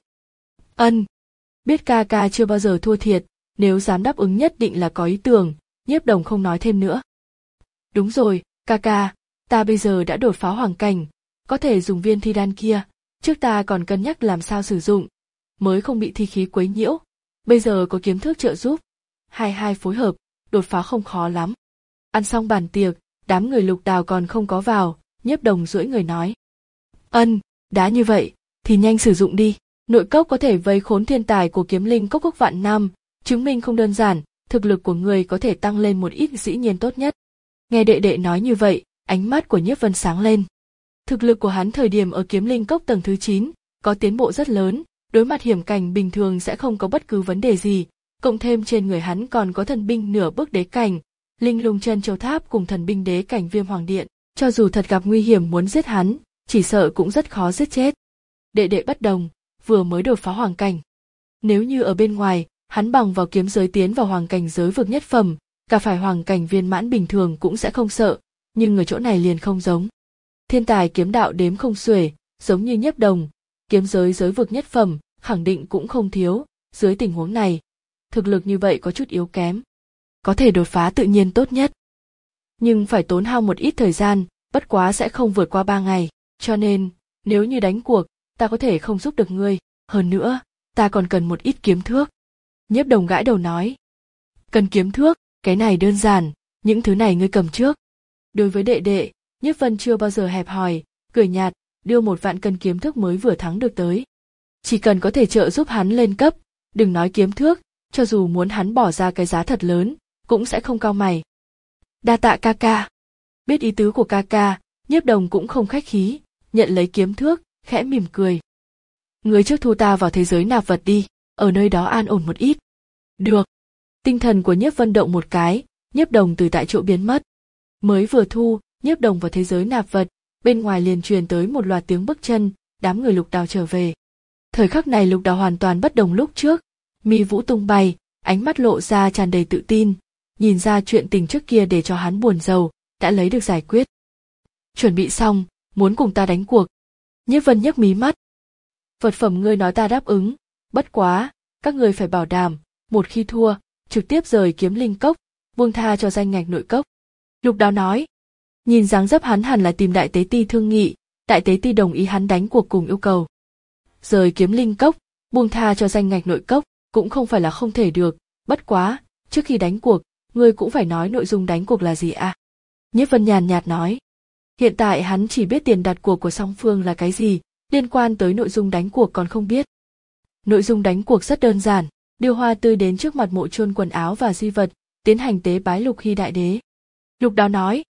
Speaker 1: Ân, biết ca ca chưa bao giờ thua thiệt, nếu dám đáp ứng nhất định là có ý tưởng, Nhiếp Đồng không nói thêm nữa. Đúng rồi, ca ca, ta bây giờ đã đột phá hoàng cảnh, có thể dùng viên thi đan kia, trước ta còn cân nhắc làm sao sử dụng, mới không bị thi khí quấy nhiễu, bây giờ có kiếm thước trợ giúp, hai hai phối hợp, đột phá không khó lắm. Ăn xong bàn tiệc, đám người Lục Đào còn không có vào, Nhiếp Đồng duỗi người nói. Ân, đã như vậy, thì nhanh sử dụng đi, nội cốc có thể vây khốn thiên tài của kiếm linh cốc quốc vạn năm, chứng minh không đơn giản, thực lực của người có thể tăng lên một ít dĩ nhiên tốt nhất. Nghe đệ đệ nói như vậy, ánh mắt của Nhiếp Vân sáng lên. Thực lực của hắn thời điểm ở kiếm linh cốc tầng thứ chín, có tiến bộ rất lớn, đối mặt hiểm cảnh bình thường sẽ không có bất cứ vấn đề gì, cộng thêm trên người hắn còn có thần binh nửa bước đế cảnh, linh lung chân châu tháp cùng thần binh đế cảnh viêm hoàng điện, cho dù thật gặp nguy hiểm muốn giết hắn, chỉ sợ cũng rất khó giết chết. Đệ đệ bất đồng, vừa mới đột phá hoàng cảnh. Nếu như ở bên ngoài, hắn bằng vào kiếm giới tiến vào hoàng cảnh giới vực nhất phẩm, cả phải hoàng cảnh viên mãn bình thường cũng sẽ không sợ, nhưng ở chỗ này liền không giống. Thiên tài kiếm đạo đếm không xuể, giống như Nhiếp Đồng, kiếm giới giới vực nhất phẩm, khẳng định cũng không thiếu, dưới tình huống này, thực lực như vậy có chút yếu kém. Có thể đột phá tự nhiên tốt nhất. Nhưng phải tốn hao một ít thời gian, bất quá sẽ không vượt qua ba ngày, cho nên, nếu như đánh cuộc, ta có thể không giúp được ngươi, hơn nữa, ta còn cần một ít kiếm thước. Nhiếp Đồng gãi đầu nói. Cần kiếm thước, cái này đơn giản, những thứ này ngươi cầm trước. Đối với đệ đệ, Nhiếp Vân chưa bao giờ hẹp hòi, cười nhạt, đưa một vạn cân kiếm thước mới vừa thắng được tới. Chỉ cần có thể trợ giúp hắn lên cấp, đừng nói kiếm thước, cho dù muốn hắn bỏ ra cái giá thật lớn, cũng sẽ không cau mày. Đa tạ ca ca. Biết ý tứ của ca ca, Nhiếp Đồng cũng không khách khí, nhận lấy kiếm thước, khẽ mỉm cười. Người trước thu ta vào thế giới nạp vật đi, ở nơi đó an ổn một ít. Được. Tinh thần của Nhiếp Vân động một cái, Nhiếp Đồng từ tại chỗ biến mất. Mới vừa thu, Nhiếp Đồng vào thế giới nạp vật, bên ngoài liền truyền tới một loạt tiếng bước chân, đám người Lục Đào trở về. Thời khắc này Lục Đào hoàn toàn bất đồng lúc trước, mi vũ tung bay, ánh mắt lộ ra tràn đầy tự tin, nhìn ra chuyện tình trước kia để cho hắn buồn rầu, đã lấy được giải quyết. Chuẩn bị xong, muốn cùng ta đánh cuộc. Nhiếp Vân nhấc mí mắt. Vật phẩm ngươi nói ta đáp ứng, bất quá, các ngươi phải bảo đảm, một khi thua, trực tiếp rời kiếm linh cốc, buông tha cho danh ngạch nội cốc. Lục Đào nói. Nhìn dáng dấp hắn hẳn là tìm Đại Tế Ti thương nghị, Đại Tế Ti đồng ý hắn đánh cuộc cùng yêu cầu. Rời kiếm linh cốc, buông tha cho danh ngạch nội cốc, cũng không phải là không thể được, bất quá, trước khi đánh cuộc, ngươi cũng phải nói nội dung đánh cuộc là gì à? Nhiếp Vân nhàn nhạt nói. Hiện tại hắn chỉ biết tiền đặt cuộc của song phương là cái gì, liên quan tới nội dung đánh cuộc còn không biết. Nội dung đánh cuộc rất đơn giản, đưa hoa tươi đến trước mặt mộ chôn quần áo và di vật, tiến hành tế bái Lục Hy đại đế. Lục Đào nói.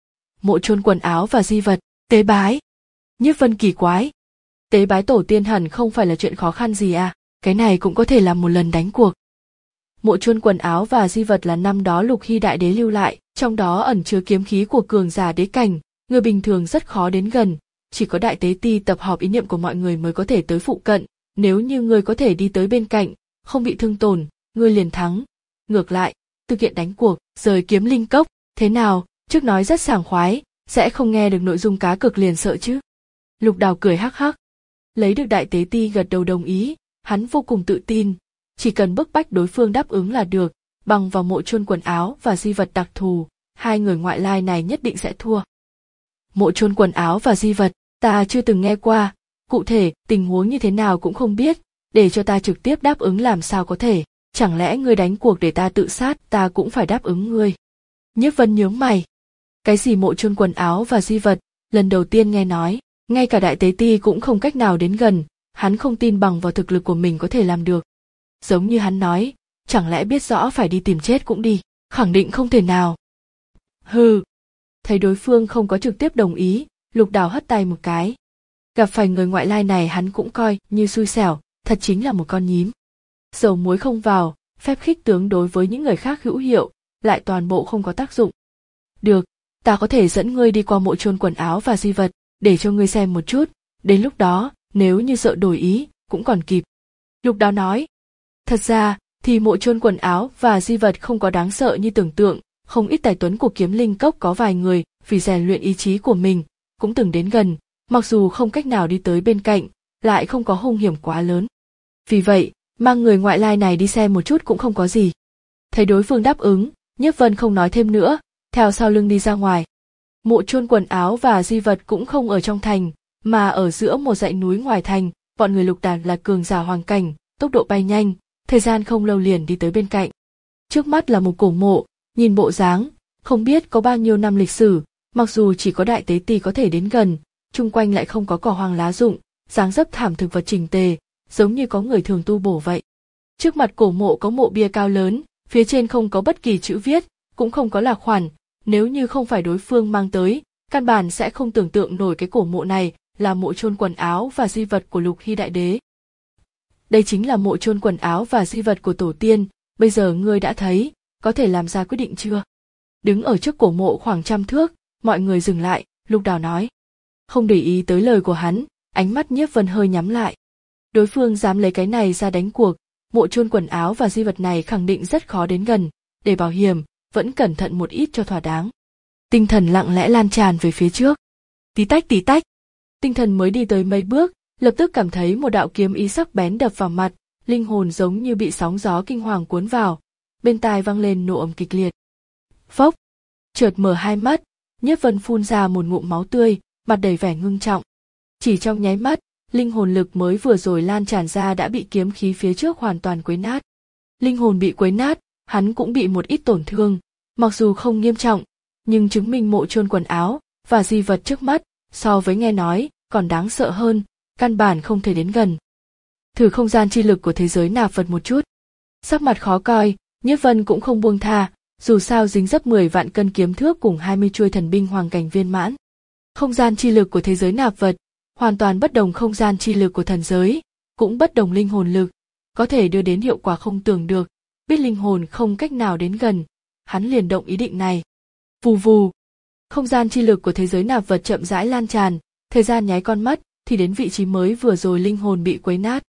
Speaker 1: Mộ chôn quần áo và di vật, tế bái. Nhiếp Vân kỳ quái. Tế bái tổ tiên hẳn không phải là chuyện khó khăn gì à, cái này cũng có thể làm một lần đánh cuộc. Mộ chôn quần áo và di vật là năm đó Lục Hy đại đế lưu lại, trong đó ẩn chứa kiếm khí của cường giả đế cảnh, người bình thường rất khó đến gần, chỉ có Đại Tế Ti tập hợp ý niệm của mọi người mới có thể tới phụ cận, nếu như người có thể đi tới bên cạnh, không bị thương tổn, người liền thắng. Ngược lại, thực hiện đánh cuộc, rời kiếm linh cốc, thế nào, trước nói rất sảng khoái, sẽ không nghe được nội dung cá cược liền sợ chứ. Lục Đào cười hắc hắc. Lấy được Đại Tế Ti gật đầu đồng ý, hắn vô cùng tự tin, chỉ cần bức bách đối phương đáp ứng là được, bằng vào mộ chôn quần áo và di vật đặc thù, hai người ngoại lai này nhất định sẽ thua. Mộ chôn quần áo và di vật, ta chưa từng nghe qua, cụ thể tình huống như thế nào cũng không biết, để cho ta trực tiếp đáp ứng làm sao có thể. Chẳng lẽ ngươi đánh cuộc để ta tự sát, ta cũng phải đáp ứng ngươi. Nhiếp Vân nhướng mày. Cái gì mộ chôn quần áo và di vật, lần đầu tiên nghe nói, ngay cả đại tế ti cũng không cách nào đến gần, hắn không tin bằng vào thực lực của mình có thể làm được. Giống như hắn nói, chẳng lẽ biết rõ phải đi tìm chết cũng đi, khẳng định không thể nào. Hừ. Thấy đối phương không có trực tiếp đồng ý, Lục Đào hất tay một cái. Gặp phải người ngoại lai này hắn cũng coi như xui xẻo, thật chính là một con nhím. Dầu muối không vào, phép khích tướng đối với những người khác hữu hiệu, lại toàn bộ không có tác dụng. Được, ta có thể dẫn ngươi đi qua mộ chôn quần áo và di vật, để cho ngươi xem một chút, đến lúc đó, nếu như sợ đổi ý, cũng còn kịp. Lục Đào nói. Thật ra, thì mộ chôn quần áo và di vật không có đáng sợ như tưởng tượng, không ít tài tuấn của Kiếm Linh Cốc có vài người, vì rèn luyện ý chí của mình, cũng từng đến gần, mặc dù không cách nào đi tới bên cạnh, lại không có hung hiểm quá lớn. Vì vậy, mang người ngoại lai này đi xem một chút cũng không có gì. Thấy đối phương đáp ứng, Nhiếp Vân không nói thêm nữa, theo sau lưng đi ra ngoài. Mộ chôn quần áo và di vật cũng không ở trong thành, mà ở giữa một dãy núi ngoài thành, bọn người Lục Đào là cường giả hoàng cảnh, tốc độ bay nhanh, thời gian không lâu liền đi tới bên cạnh. Trước mắt là một cổ mộ, nhìn bộ dáng, không biết có bao nhiêu năm lịch sử, mặc dù chỉ có đại tế ti có thể đến gần, chung quanh lại không có cỏ hoang lá rụng, dáng dấp thảm thực vật chỉnh tề, giống như có người thường tu bổ vậy. Trước mặt cổ mộ có mộ bia cao lớn, phía trên không có bất kỳ chữ viết, cũng không có lạc khoản, nếu như không phải đối phương mang tới, căn bản sẽ không tưởng tượng nổi cái cổ mộ này là mộ chôn quần áo và di vật của Lục Hy đại đế. Đây chính là mộ chôn quần áo và di vật của tổ tiên, bây giờ ngươi đã thấy, có thể làm ra quyết định chưa? Đứng ở trước cổ mộ khoảng trăm thước, mọi người dừng lại, Lục Đào nói. Không để ý tới lời của hắn, ánh mắt Nhiếp Vân hơi nhắm lại. Đối phương dám lấy cái này ra đánh cuộc, mộ chôn quần áo và di vật này khẳng định rất khó đến gần, để bảo hiểm, vẫn cẩn thận một ít cho thỏa đáng. Tinh thần lặng lẽ lan tràn về phía trước. Tí tách tí tách. Tinh thần mới đi tới mấy bước, lập tức cảm thấy một đạo kiếm ý sắc bén đập vào mặt, linh hồn giống như bị sóng gió kinh hoàng cuốn vào, bên tai vang lên nổ ầm kịch liệt. Phốc, chợt mở hai mắt, Nhiếp Vân phun ra một ngụm máu tươi, mặt đầy vẻ ngưng trọng. Chỉ trong nháy mắt, linh hồn lực mới vừa rồi lan tràn ra đã bị kiếm khí phía trước hoàn toàn quấy nát. Linh hồn bị quấy nát, hắn cũng bị một ít tổn thương, mặc dù không nghiêm trọng, nhưng chứng minh mộ chôn quần áo và di vật trước mắt, so với nghe nói, còn đáng sợ hơn, căn bản không thể đến gần. Thử không gian chi lực của thế giới nạp vật một chút. Sắc mặt khó coi, Nhiếp Vân cũng không buông tha, dù sao dính dấp mười vạn cân kiếm thước cùng hai mươi chuôi thần binh hoàng cảnh viên mãn. Không gian chi lực của thế giới nạp vật, hoàn toàn bất đồng không gian chi lực của thần giới, cũng bất đồng linh hồn lực, có thể đưa đến hiệu quả không tưởng được, biết linh hồn không cách nào đến gần, hắn liền động ý định này. Vù vù, không gian chi lực của thế giới nạp vật chậm rãi lan tràn, thời gian nháy con mắt thì đến vị trí mới vừa rồi linh hồn bị quấy nát.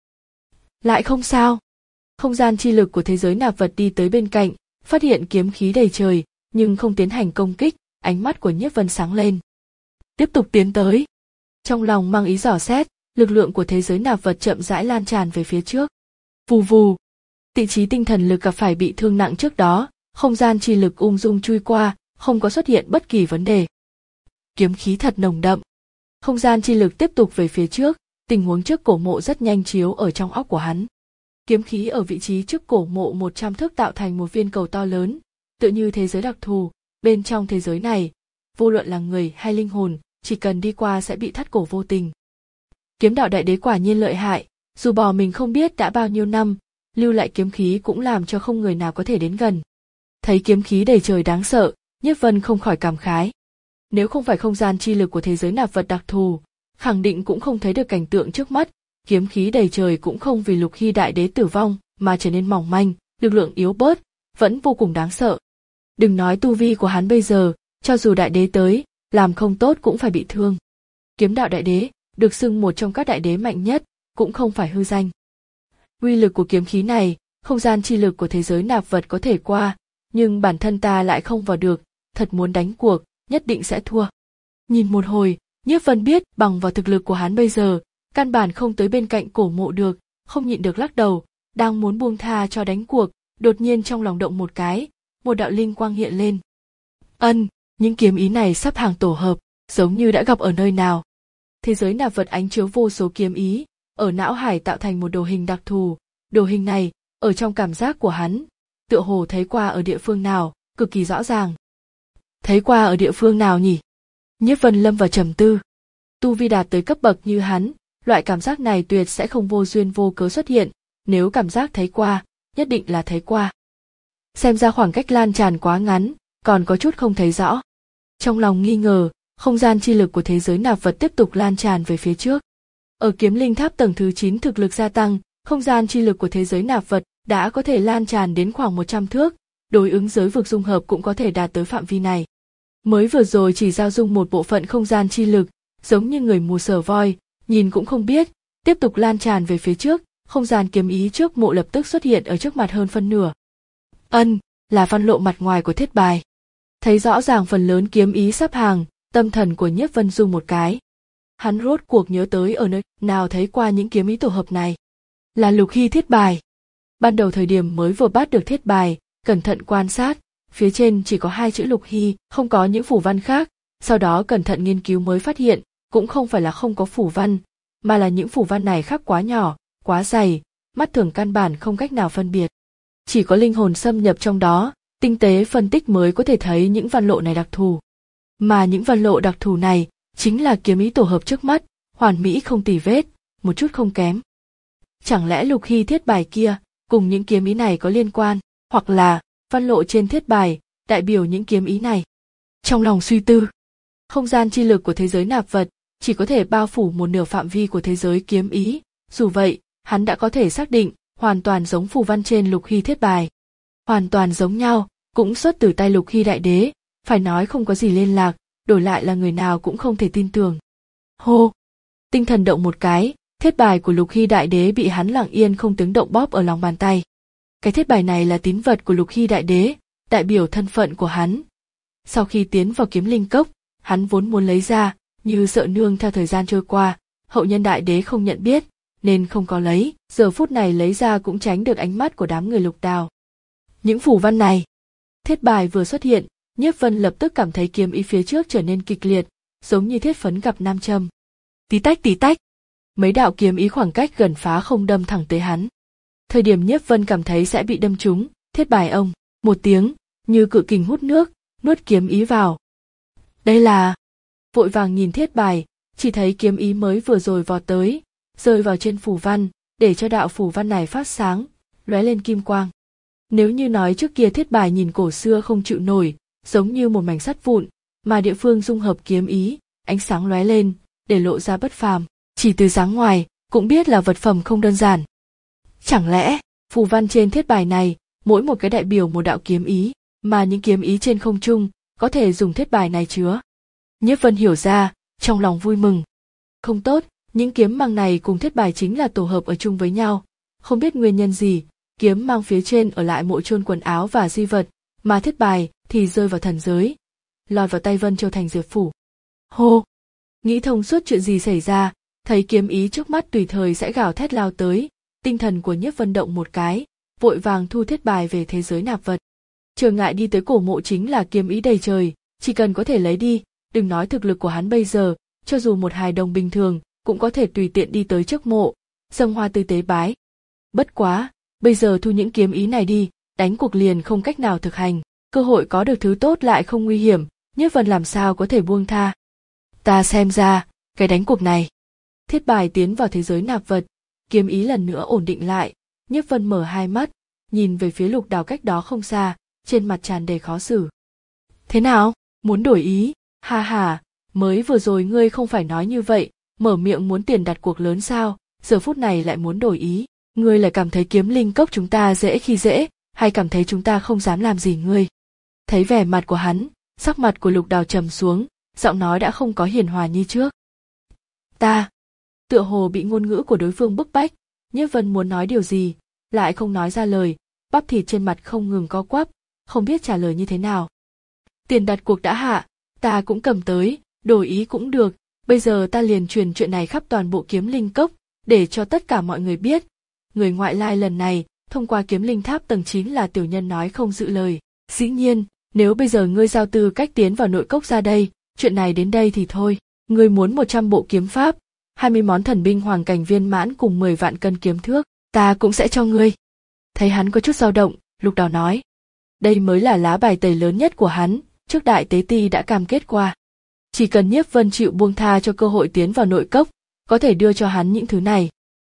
Speaker 1: Lại không sao. Không gian chi lực của thế giới nạp vật đi tới bên cạnh, phát hiện kiếm khí đầy trời, nhưng không tiến hành công kích, ánh mắt của Nhiếp Vân sáng lên. Tiếp tục tiến tới. Trong lòng mang ý dò xét, lực lượng của thế giới nạp vật chậm rãi lan tràn về phía trước. Vù vù. Tị trí tinh thần lực gặp phải bị thương nặng trước đó, không gian chi lực ung dung chui qua, không có xuất hiện bất kỳ vấn đề. Kiếm khí thật nồng đậm. Không gian chi lực tiếp tục về phía trước, tình huống trước cổ mộ rất nhanh chiếu ở trong óc của hắn. Kiếm khí ở vị trí trước cổ mộ một trăm thước tạo thành một viên cầu to lớn, tựa như thế giới đặc thù, bên trong thế giới này, vô luận là người hay linh hồn, chỉ cần đi qua sẽ bị thắt cổ vô tình. Kiếm đạo đại đế quả nhiên lợi hại, dù bỏ mình không biết đã bao nhiêu năm, lưu lại kiếm khí cũng làm cho không người nào có thể đến gần. Thấy kiếm khí đầy trời đáng sợ, Nhiếp Vân không khỏi cảm khái. Nếu không phải không gian chi lực của thế giới nạp vật đặc thù, khẳng định cũng không thấy được cảnh tượng trước mắt, kiếm khí đầy trời cũng không vì Lục Hy đại đế tử vong mà trở nên mỏng manh, lực lượng yếu bớt, vẫn vô cùng đáng sợ. Đừng nói tu vi của hắn bây giờ, cho dù đại đế tới, làm không tốt cũng phải bị thương. Kiếm đạo đại đế, được xưng một trong các đại đế mạnh nhất, cũng không phải hư danh. Uy lực của kiếm khí này, không gian chi lực của thế giới nạp vật có thể qua, nhưng bản thân ta lại không vào được, thật muốn đánh cuộc, nhất định sẽ thua. Nhìn một hồi, Nhiếp Vân biết bằng vào thực lực của hắn bây giờ, căn bản không tới bên cạnh cổ mộ được, không nhịn được lắc đầu, đang muốn buông tha cho đánh cuộc, đột nhiên trong lòng động một cái, một đạo linh quang hiện lên. Ân, những kiếm ý này sắp hàng tổ hợp, giống như đã gặp ở nơi nào. Thế giới nạp vật ánh chiếu vô số kiếm ý, ở não hải tạo thành một đồ hình đặc thù, đồ hình này Ở trong cảm giác của hắn, tựa hồ thấy qua ở địa phương nào, cực kỳ rõ ràng. Thấy qua ở địa phương nào nhỉ? Nhiếp Vân lâm vào trầm tư. Tu vi đạt tới cấp bậc như hắn, loại cảm giác này tuyệt sẽ không vô duyên vô cớ xuất hiện, nếu cảm giác thấy qua, nhất định là thấy qua. Xem ra khoảng cách lan tràn quá ngắn, còn có chút không thấy rõ. Trong lòng nghi ngờ, không gian chi lực của thế giới nạp vật tiếp tục lan tràn về phía trước. Ở kiếm linh tháp tầng thứ chín thực lực gia tăng, không gian chi lực của thế giới nạp vật đã có thể lan tràn đến khoảng một trăm thước, đối ứng giới vực dung hợp cũng có thể đạt tới phạm vi này. Mới vừa rồi chỉ giao dung một bộ phận không gian chi lực, giống như người mù sờ voi, nhìn cũng không biết, tiếp tục lan tràn về phía trước, không gian kiếm ý trước mộ lập tức xuất hiện ở trước mặt hơn phân nửa. Ân, là văn lộ mặt ngoài của thiết bài. Thấy rõ ràng phần lớn kiếm ý sắp hàng, tâm thần của Nhiếp Vân rung một cái. Hắn rốt cuộc nhớ tới ở nơi nào thấy qua những kiếm ý tổ hợp này. Là lục hy thiết bài. Ban đầu thời điểm mới vừa bắt được thiết bài, cẩn thận quan sát, phía trên chỉ có hai chữ lục hy, không có những phủ văn khác, sau đó cẩn thận nghiên cứu mới phát hiện, cũng không phải là không có phủ văn, mà là những phủ văn này khắc quá nhỏ, quá dày, mắt thường căn bản không cách nào phân biệt. Chỉ có linh hồn xâm nhập trong đó, tinh tế phân tích mới có thể thấy những văn lộ này đặc thù. Mà những văn lộ đặc thù này, chính là kiếm ý tổ hợp trước mắt, hoàn mỹ không tì vết, một chút không kém. Chẳng lẽ lục hy thiết bài kia, cùng những kiếm ý này có liên quan, hoặc là, văn lộ trên thiết bài, đại biểu những kiếm ý này. Trong lòng suy tư, không gian chi lực của thế giới nạp vật, chỉ có thể bao phủ một nửa phạm vi của thế giới kiếm ý, dù vậy, hắn đã có thể xác định, hoàn toàn giống phù văn trên lục hy thiết bài. Hoàn toàn giống nhau, cũng xuất từ tay lục hy đại đế, phải nói không có gì liên lạc, đổi lại là người nào cũng không thể tin tưởng. Hô! Tinh thần động một cái, thiết bài của lục hy đại đế bị hắn lặng yên không tiếng động bóp ở lòng bàn tay. Cái thiết bài này là tín vật của lục hy đại đế, đại biểu thân phận của hắn. Sau khi tiến vào kiếm linh cốc, hắn vốn muốn lấy ra, như sợ nương theo thời gian trôi qua, hậu nhân đại đế không nhận biết, nên không có lấy, giờ phút này lấy ra cũng tránh được ánh mắt của đám người Lục Đào. Những phủ văn này, thiết bài vừa xuất hiện, Nhiếp Vân lập tức cảm thấy kiếm ý phía trước trở nên kịch liệt, giống như thiết phấn gặp nam châm. Tí tách tí tách, mấy đạo kiếm ý khoảng cách gần phá không đâm thẳng tới hắn. Thời điểm Nhiếp Vân cảm thấy sẽ bị đâm trúng, thiết bài ông, một tiếng, như cự kình hút nước, nuốt kiếm ý vào. Đây là... Vội vàng nhìn thiết bài, chỉ thấy kiếm ý mới vừa rồi vọt tới, rơi vào trên phù văn, để cho đạo phù văn này phát sáng, lóe lên kim quang. Nếu như nói trước kia thiết bài nhìn cổ xưa không chịu nổi, giống như một mảnh sắt vụn, mà địa phương dung hợp kiếm ý, ánh sáng lóe lên, để lộ ra bất phàm, chỉ từ dáng ngoài, cũng biết là vật phẩm không đơn giản. Chẳng lẽ, phù văn trên thiết bài này, mỗi một cái đại biểu một đạo kiếm ý, mà những kiếm ý trên không trung, có thể dùng thiết bài này chứa. Nhiếp Vân hiểu ra, trong lòng vui mừng. Không tốt, những kiếm mang này cùng thiết bài chính là tổ hợp ở chung với nhau, không biết nguyên nhân gì, kiếm mang phía trên ở lại mộ chôn quần áo và di vật, mà thiết bài thì rơi vào thần giới, lọt vào tay Vân Châu Thành Diệp Phủ. Hô! Nghĩ thông suốt chuyện gì xảy ra, thấy kiếm ý trước mắt tùy thời sẽ gào thét lao tới, tinh thần của Nhiếp Vân động một cái, vội vàng thu thiết bài về thế giới nạp vật. Trở ngại đi tới cổ mộ chính là kiếm ý đầy trời, chỉ cần có thể lấy đi, đừng nói thực lực của hắn bây giờ, cho dù một hài đồng bình thường, cũng có thể tùy tiện đi tới trước mộ, dâng hoa tươi tế bái. Bất quá, bây giờ thu những kiếm ý này đi, đánh cuộc liền không cách nào thực hành, cơ hội có được thứ tốt lại không nguy hiểm, Nhiếp Vân làm sao có thể buông tha. Ta xem ra, cái đánh cuộc này. Thiết bài tiến vào thế giới nạp vật, kiếm ý lần nữa ổn định lại, Nhiếp Vân mở hai mắt, nhìn về phía Lục Đào cách đó không xa, trên mặt tràn đầy khó xử. Thế nào, muốn đổi ý? Ha ha, mới vừa rồi ngươi không phải nói như vậy, mở miệng muốn tiền đặt cuộc lớn sao, giờ phút này lại muốn đổi ý, ngươi lại cảm thấy kiếm linh cốc chúng ta dễ khi dễ, hay cảm thấy chúng ta không dám làm gì ngươi? Thấy vẻ mặt của hắn, sắc mặt của Lục Đào trầm xuống, giọng nói đã không có hiền hòa như trước. Ta, tựa hồ bị ngôn ngữ của đối phương bức bách, Nhiếp Vân muốn nói điều gì, lại không nói ra lời, bắp thịt trên mặt không ngừng co quắp, không biết trả lời như thế nào. Tiền đặt cuộc đã hạ, ta cũng cầm tới, đổi ý cũng được, bây giờ ta liền truyền chuyện này khắp toàn bộ kiếm linh cốc, để cho tất cả mọi người biết. Người ngoại lai lần này, thông qua kiếm linh tháp tầng chín là tiểu nhân nói không giữ lời. Dĩ nhiên, nếu bây giờ ngươi giao tư cách tiến vào nội cốc ra đây, chuyện này đến đây thì thôi. Ngươi muốn một trăm bộ kiếm pháp, hai mươi món thần binh hoàng cảnh viên mãn cùng mười vạn cân kiếm thước, ta cũng sẽ cho ngươi. Thấy hắn có chút dao động, Lục Đào nói. Đây mới là lá bài tẩy lớn nhất của hắn, trước đại tế ti đã cam kết qua. Chỉ cần Nhiếp Vân chịu buông tha cho cơ hội tiến vào nội cốc, có thể đưa cho hắn những thứ này.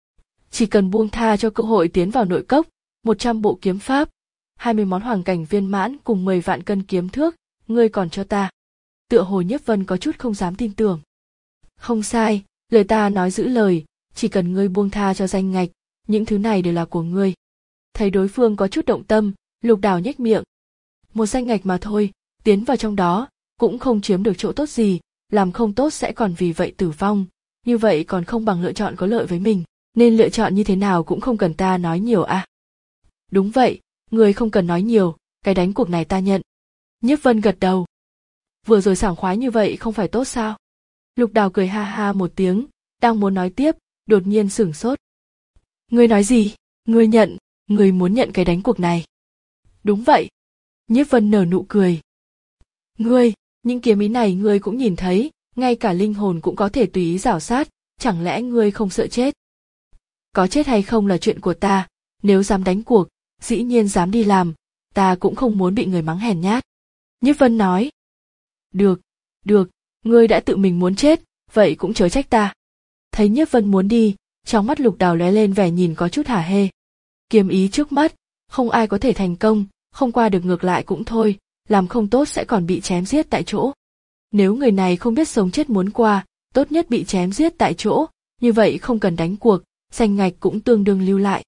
Speaker 1: Chỉ cần buông tha cho cơ hội tiến vào nội cốc, một trăm bộ kiếm pháp, hai mươi món hoàng cảnh viên mãn cùng mười vạn cân kiếm thước, ngươi còn cho ta. Tựa hồ Nhiếp Vân có chút không dám tin tưởng. Không sai, lời ta nói giữ lời, chỉ cần ngươi buông tha cho danh ngạch, những thứ này đều là của ngươi. Thấy đối phương có chút động tâm, Lục Đào nhếch miệng. Một danh ngạch mà thôi, tiến vào trong đó, cũng không chiếm được chỗ tốt gì, làm không tốt sẽ còn vì vậy tử vong, như vậy còn không bằng lựa chọn có lợi với mình, nên lựa chọn như thế nào cũng không cần ta nói nhiều à. Đúng vậy, ngươi không cần nói nhiều, cái đánh cuộc này ta nhận. Nhiếp Vân gật đầu. Vừa rồi sảng khoái như vậy không phải tốt sao? Lục Đào cười ha ha một tiếng, đang muốn nói tiếp, đột nhiên sửng sốt. Ngươi nói gì? Ngươi nhận, ngươi muốn nhận cái đánh cuộc này. Đúng vậy. Nhiếp Vân nở nụ cười. Ngươi, những kiếm ý này ngươi cũng nhìn thấy, ngay cả linh hồn cũng có thể tùy ý rảo sát, chẳng lẽ ngươi không sợ chết? Có chết hay không là chuyện của ta, nếu dám đánh cuộc, dĩ nhiên dám đi làm, ta cũng không muốn bị người mắng hèn nhát. Nhiếp Vân nói. Được, được, ngươi đã tự mình muốn chết, vậy cũng chớ trách ta. Thấy Nhiếp Vân muốn đi, trong mắt Lục Đào lóe lên vẻ nhìn có chút hả hê. Kiếm ý trước mắt, không ai có thể thành công, không qua được ngược lại cũng thôi, làm không tốt sẽ còn bị chém giết tại chỗ. Nếu người này không biết sống chết muốn qua, tốt nhất bị chém giết tại chỗ, như vậy không cần đánh cuộc, danh ngạch cũng tương đương lưu lại.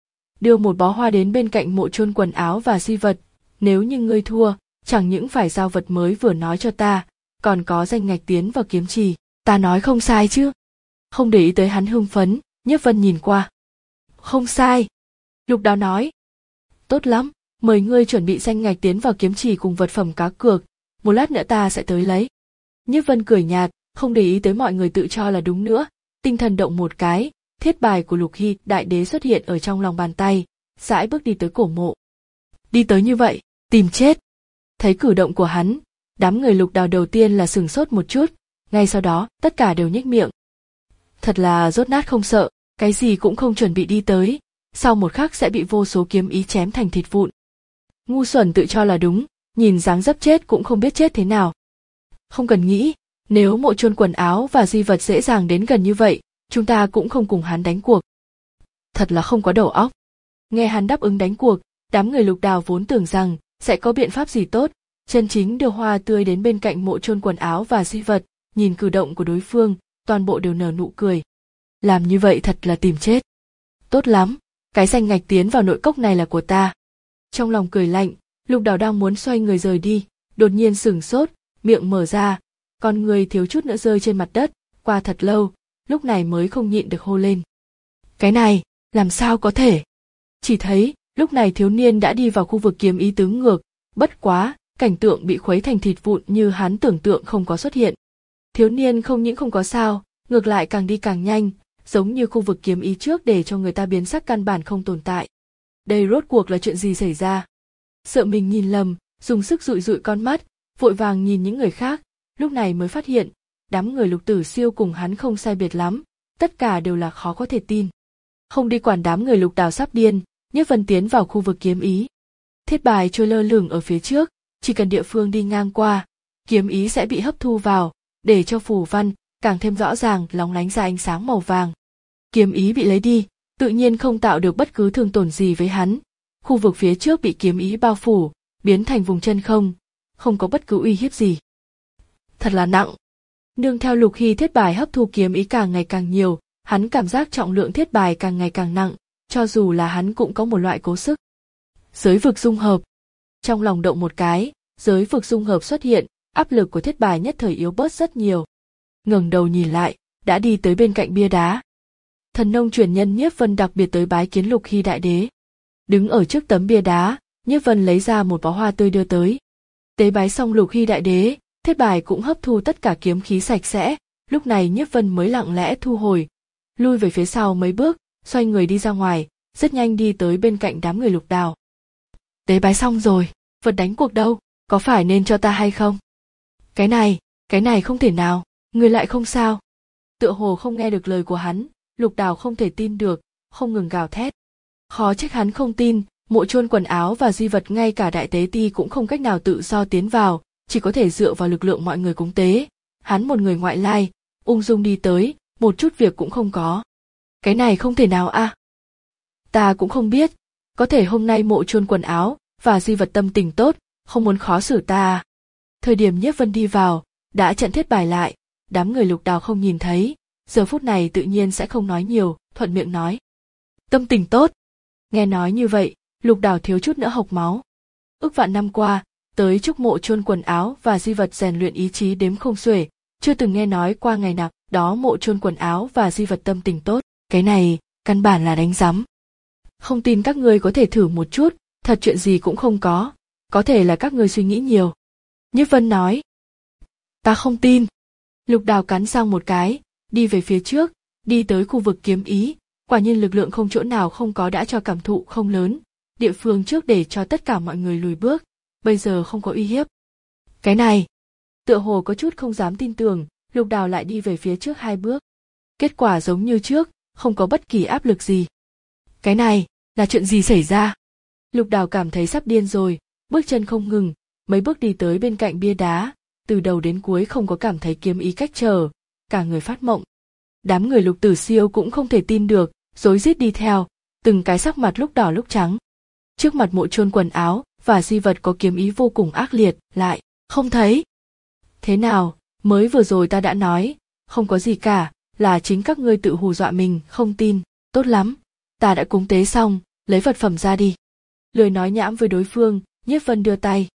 Speaker 1: Đưa một bó hoa đến bên cạnh mộ chôn quần áo và di vật, nếu như ngươi thua, chẳng những phải giao vật mới vừa nói cho ta, còn có danh ngạch tiến vào kiếm trì, ta nói không sai chứ? Không để ý tới hắn hưng phấn, Nhiếp Vân nhìn qua. Không sai. Lục Đào nói. Tốt lắm, mời ngươi chuẩn bị danh ngạch tiến vào kiếm trì cùng vật phẩm cá cược, một lát nữa ta sẽ tới lấy. Nhiếp Vân cười nhạt, không để ý tới mọi người tự cho là đúng nữa, tinh thần động một cái, thiết bài của Lục Hy đại đế xuất hiện ở trong lòng bàn tay, sải bước đi tới cổ mộ. Đi tới như vậy, tìm chết. Thấy cử động của hắn, đám người Lục Đào đầu tiên là sửng sốt một chút, ngay sau đó tất cả đều nhếch miệng. Thật là dốt nát không sợ, cái gì cũng không chuẩn bị đi tới, sau một khắc sẽ bị vô số kiếm ý chém thành thịt vụn. Ngu xuẩn tự cho là đúng, nhìn dáng dấp chết cũng không biết chết thế nào. Không cần nghĩ, nếu mộ chôn quần áo và di vật dễ dàng đến gần như vậy, chúng ta cũng không cùng hắn đánh cuộc. Thật là không có đầu óc. Nghe hắn đáp ứng đánh cuộc, đám người Lục Đào vốn tưởng rằng sẽ có biện pháp gì tốt, chân chính đưa hoa tươi đến bên cạnh mộ chôn quần áo và di vật, nhìn cử động của đối phương, toàn bộ đều nở nụ cười. Làm như vậy thật là tìm chết. Tốt lắm, cái danh ngạch tiến vào nội cốc này là của ta. Trong lòng cười lạnh, Lục Đào đang muốn xoay người rời đi, đột nhiên sửng sốt, miệng mở ra, con người thiếu chút nữa rơi trên mặt đất, qua thật lâu, lúc này mới không nhịn được hô lên. Cái này, làm sao có thể? Chỉ thấy, lúc này thiếu niên đã đi vào khu vực kiếm ý tứ ngược, bất quá, cảnh tượng bị khuấy thành thịt vụn như hắn tưởng tượng không có xuất hiện. Thiếu niên không những không có sao, ngược lại càng đi càng nhanh, giống như khu vực kiếm ý trước để cho người ta biến sắc căn bản không tồn tại. Đây rốt cuộc là chuyện gì xảy ra? Sợ mình nhìn lầm, dùng sức dụi dụi con mắt, vội vàng nhìn những người khác, lúc này mới phát hiện, đám người Lục Tử Siêu cùng hắn không sai biệt lắm, tất cả đều là khó có thể tin. Không đi quản đám người Lục Đào sắp điên, Nhiếp Vân tiến vào khu vực kiếm ý. Thiết bài trôi lơ lửng ở phía trước, chỉ cần địa phương đi ngang qua, kiếm ý sẽ bị hấp thu vào, để cho phù văn càng thêm rõ ràng lóng lánh ra ánh sáng màu vàng. Kiếm ý bị lấy đi, tự nhiên không tạo được bất cứ thương tổn gì với hắn. Khu vực phía trước bị kiếm ý bao phủ, biến thành vùng chân không, không có bất cứ uy hiếp gì. Thật là nặng. Nương theo Lục Hy thiết bài hấp thu kiếm ý càng ngày càng nhiều, hắn cảm giác trọng lượng thiết bài càng ngày càng nặng, cho dù là hắn cũng có một loại cố sức. Giới vực dung hợp. Trong lòng động một cái, giới vực dung hợp xuất hiện, áp lực của thiết bài nhất thời yếu bớt rất nhiều. Ngẩng đầu nhìn lại, đã đi tới bên cạnh bia đá. Thần nông truyền nhân Nhiếp Vân đặc biệt tới bái kiến Lục Hy đại đế. Đứng ở trước tấm bia đá, Nhiếp Vân lấy ra một bó hoa tươi đưa tới. Tế bái xong Lục Hy đại đế, thiết bài cũng hấp thu tất cả kiếm khí sạch sẽ, lúc này Nhiếp Vân mới lặng lẽ thu hồi, lui về phía sau mấy bước, xoay người đi ra ngoài, rất nhanh đi tới bên cạnh đám người Lục Đào. Tế bái xong rồi, vật đánh cuộc đâu, có phải nên cho ta hay không? Cái này, cái này không thể nào, người lại không sao. Tựa hồ không nghe được lời của hắn, Lục Đào không thể tin được, không ngừng gào thét. Khó trách hắn không tin, mộ chôn quần áo và di vật ngay cả đại tế ti cũng không cách nào tự do tiến vào, chỉ có thể dựa vào lực lượng mọi người cúng tế. Hắn một người ngoại lai, ung dung đi tới, một chút việc cũng không có. Cái này không thể nào a. À? Ta cũng không biết, có thể hôm nay mộ chôn quần áo và di vật tâm tình tốt, không muốn khó xử ta. Thời điểm Nhiếp Vân đi vào, đã trận thiết bài lại, đám người Lục Đào không nhìn thấy, giờ phút này tự nhiên sẽ không nói nhiều, thuận miệng nói. Tâm tình tốt. Nghe nói như vậy, Lục Đào thiếu chút nữa hộc máu. Ước vạn năm qua, tới chúc mộ chôn quần áo và di vật rèn luyện ý chí đếm không xuể, chưa từng nghe nói qua ngày nào đó mộ chôn quần áo và di vật tâm tình tốt. Cái này, căn bản là đánh rắm. Không tin các ngươi có thể thử một chút, thật chuyện gì cũng không có, có thể là các ngươi suy nghĩ nhiều. Nhiếp Vân nói. Ta không tin. Lục Đào cắn răng một cái, đi về phía trước, đi tới khu vực kiếm ý, quả nhiên lực lượng không chỗ nào không có đã cho cảm thụ không lớn, địa phương trước để cho tất cả mọi người lùi bước, bây giờ không có uy hiếp. Cái này, tựa hồ có chút không dám tin tưởng, Lục Đào lại đi về phía trước hai bước. Kết quả giống như trước, không có bất kỳ áp lực gì. Cái này, là chuyện gì xảy ra? Lục Đào cảm thấy sắp điên rồi, bước chân không ngừng, mấy bước đi tới bên cạnh bia đá, từ đầu đến cuối không có cảm thấy kiếm ý cách trở, cả người phát mộng. Đám người Lục Tử Siêu cũng không thể tin được, rối rít đi theo, từng cái sắc mặt lúc đỏ lúc trắng. Trước mặt mộ chôn quần áo và di vật có kiếm ý vô cùng ác liệt, lại không thấy. Thế nào, mới vừa rồi ta đã nói, không có gì cả, là chính các ngươi tự hù dọa mình, không tin, tốt lắm, ta đã cúng tế xong, lấy vật phẩm ra đi. Lười nói nhảm với đối phương, Nhiếp Vân đưa tay.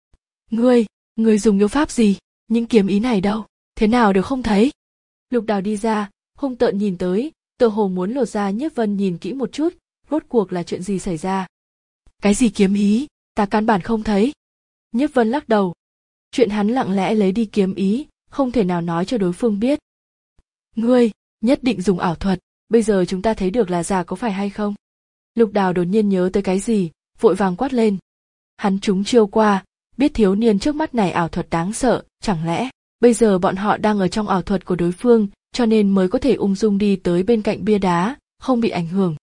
Speaker 1: Ngươi, ngươi dùng yêu pháp gì, những kiếm ý này đâu, thế nào đều không thấy. Lục Đào đi ra, hung tợn nhìn tới, tựa hồ muốn lột ra Nhiếp Vân nhìn kỹ một chút, rốt cuộc là chuyện gì xảy ra. Cái gì kiếm ý, ta căn bản không thấy. Nhiếp Vân lắc đầu. Chuyện hắn lặng lẽ lấy đi kiếm ý, không thể nào nói cho đối phương biết. Ngươi, nhất định dùng ảo thuật, bây giờ chúng ta thấy được là giả có phải hay không? Lục Đào đột nhiên nhớ tới cái gì, vội vàng quát lên. Hắn trúng chiêu qua, biết thiếu niên trước mắt này ảo thuật đáng sợ, chẳng lẽ bây giờ bọn họ đang ở trong ảo thuật của đối phương, cho nên mới có thể ung dung đi tới bên cạnh bia đá, không bị ảnh hưởng.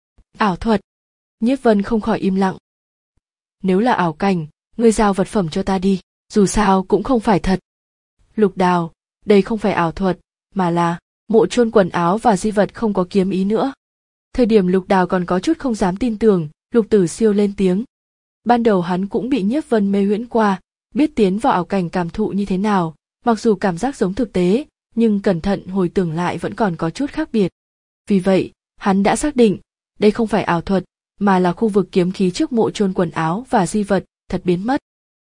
Speaker 1: Ảo thuật. Nhiếp Vân không khỏi im lặng. Nếu là ảo cảnh, ngươi giao vật phẩm cho ta đi, dù sao cũng không phải thật. Lục Đào, đây không phải ảo thuật, mà là mộ chôn quần áo và di vật không có kiếm ý nữa. Thời điểm Lục Đào còn có chút không dám tin tưởng, Lục Tử Siêu lên tiếng. Ban đầu hắn cũng bị Nhiếp Vân mê huyễn qua, biết tiến vào ảo cảnh cảm thụ như thế nào, mặc dù cảm giác giống thực tế, nhưng cẩn thận hồi tưởng lại vẫn còn có chút khác biệt. Vì vậy, hắn đã xác định, đây không phải ảo thuật, mà là khu vực kiếm khí trước mộ chôn quần áo và di vật, thật biến mất.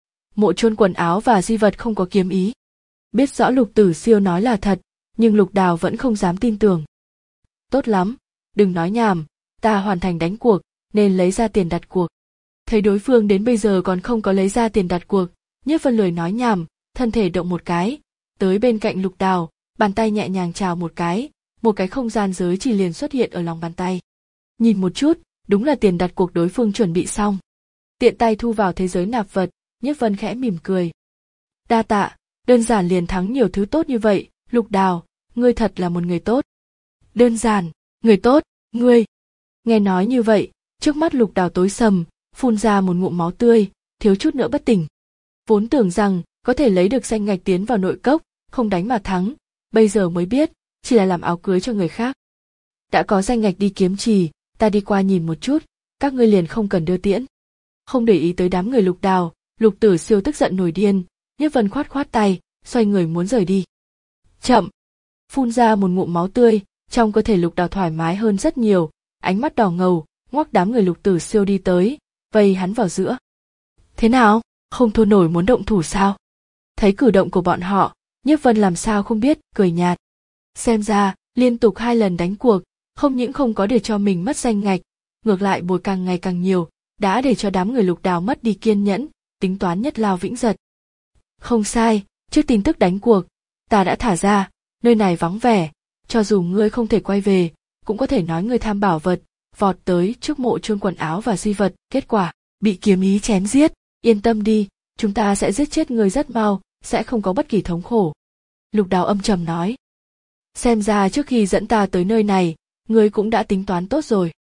Speaker 1: Mộ chôn quần áo và di vật không có kiếm ý. Biết rõ Lục Tử Siêu nói là thật, nhưng Lục Đào vẫn không dám tin tưởng. Tốt lắm, đừng nói nhảm, ta hoàn thành đánh cuộc, nên lấy ra tiền đặt cuộc. Thấy đối phương đến bây giờ còn không có lấy ra tiền đặt cuộc, Nhiếp Vân lười nói nhảm, thân thể động một cái, tới bên cạnh Lục Đào, bàn tay nhẹ nhàng chào một cái, một cái không gian giới chỉ liền xuất hiện ở lòng bàn tay. Nhìn một chút, đúng là tiền đặt cuộc đối phương chuẩn bị xong. Tiện tay thu vào thế giới nạp vật, Nhiếp Vân khẽ mỉm cười. Đa tạ, đơn giản liền thắng nhiều thứ tốt như vậy, Lục Đào, ngươi thật là một người tốt. Đơn giản, người tốt, ngươi. Nghe nói như vậy, trước mắt Lục Đào tối sầm, phun ra một ngụm máu tươi, thiếu chút nữa bất tỉnh. Vốn tưởng rằng có thể lấy được danh ngạch tiến vào nội cốc, không đánh mà thắng, bây giờ mới biết, chỉ là làm áo cưới cho người khác. Đã có danh ngạch đi kiếm trì, ta đi qua nhìn một chút, các ngươi liền không cần đưa tiễn. Không để ý tới đám người Lục Đào, Lục Tử Siêu tức giận nổi điên, Nhiếp Vân khoát khoát tay, xoay người muốn rời đi. Chậm! Phun ra một ngụm máu tươi, trong cơ thể Lục Đào thoải mái hơn rất nhiều, ánh mắt đỏ ngầu, ngoắc đám người Lục Tử Siêu đi tới, vây hắn vào giữa. Thế nào, không thua nổi muốn động thủ sao? Thấy cử động của bọn họ, Nhiếp Vân làm sao không biết, cười nhạt. Xem ra, liên tục hai lần đánh cuộc, không những không có để cho mình mất danh ngạch, ngược lại bồi càng ngày càng nhiều, đã để cho đám người Lục Đào mất đi kiên nhẫn, tính toán nhất lao vĩnh giật. Không sai, trước tin tức đánh cuộc, ta đã thả ra, nơi này vắng vẻ, cho dù ngươi không thể quay về, cũng có thể nói ngươi tham bảo vật, vọt tới trước mộ chôn quần áo và di vật, kết quả, bị kiếm ý chém giết, yên tâm đi, chúng ta sẽ giết chết ngươi rất mau, sẽ không có bất kỳ thống khổ. Lục Đào âm trầm nói. Xem ra trước khi dẫn ta tới nơi này, ngươi cũng đã tính toán tốt rồi.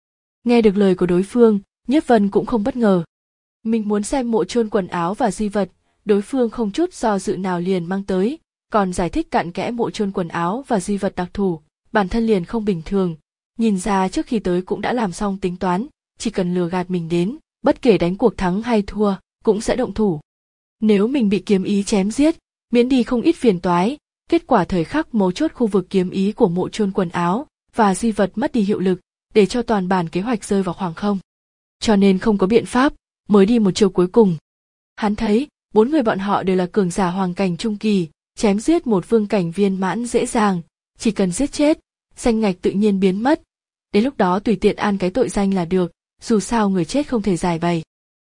Speaker 1: Nghe được lời của đối phương, Nhiếp Vân cũng không bất ngờ. Mình muốn xem mộ chôn quần áo và di vật, đối phương không chút do dự nào liền mang tới, còn giải thích cặn kẽ mộ chôn quần áo và di vật đặc thù, bản thân liền không bình thường, nhìn ra trước khi tới cũng đã làm xong tính toán, chỉ cần lừa gạt mình đến, bất kể đánh cuộc thắng hay thua, cũng sẽ động thủ. Nếu mình bị kiếm ý chém giết, miễn đi không ít phiền toái, kết quả thời khắc mấu chốt khu vực kiếm ý của mộ chôn quần áo và di vật mất đi hiệu lực, để cho toàn bản kế hoạch rơi vào khoảng không. Cho nên không có biện pháp, mới đi một chiều cuối cùng. Hắn thấy, bốn người bọn họ đều là cường giả hoàng cảnh trung kỳ, chém giết một vương cảnh viên mãn dễ dàng, chỉ cần giết chết, danh ngạch tự nhiên biến mất. Đến lúc đó tùy tiện an cái tội danh là được, dù sao người chết không thể giải bày.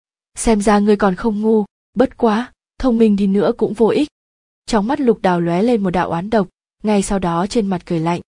Speaker 1: Xem ra ngươi còn không ngu, bất quá, thông minh đi nữa cũng vô ích. Trong mắt Lục Đào lóe lên một đạo oán độc, ngay sau đó trên mặt cười lạnh.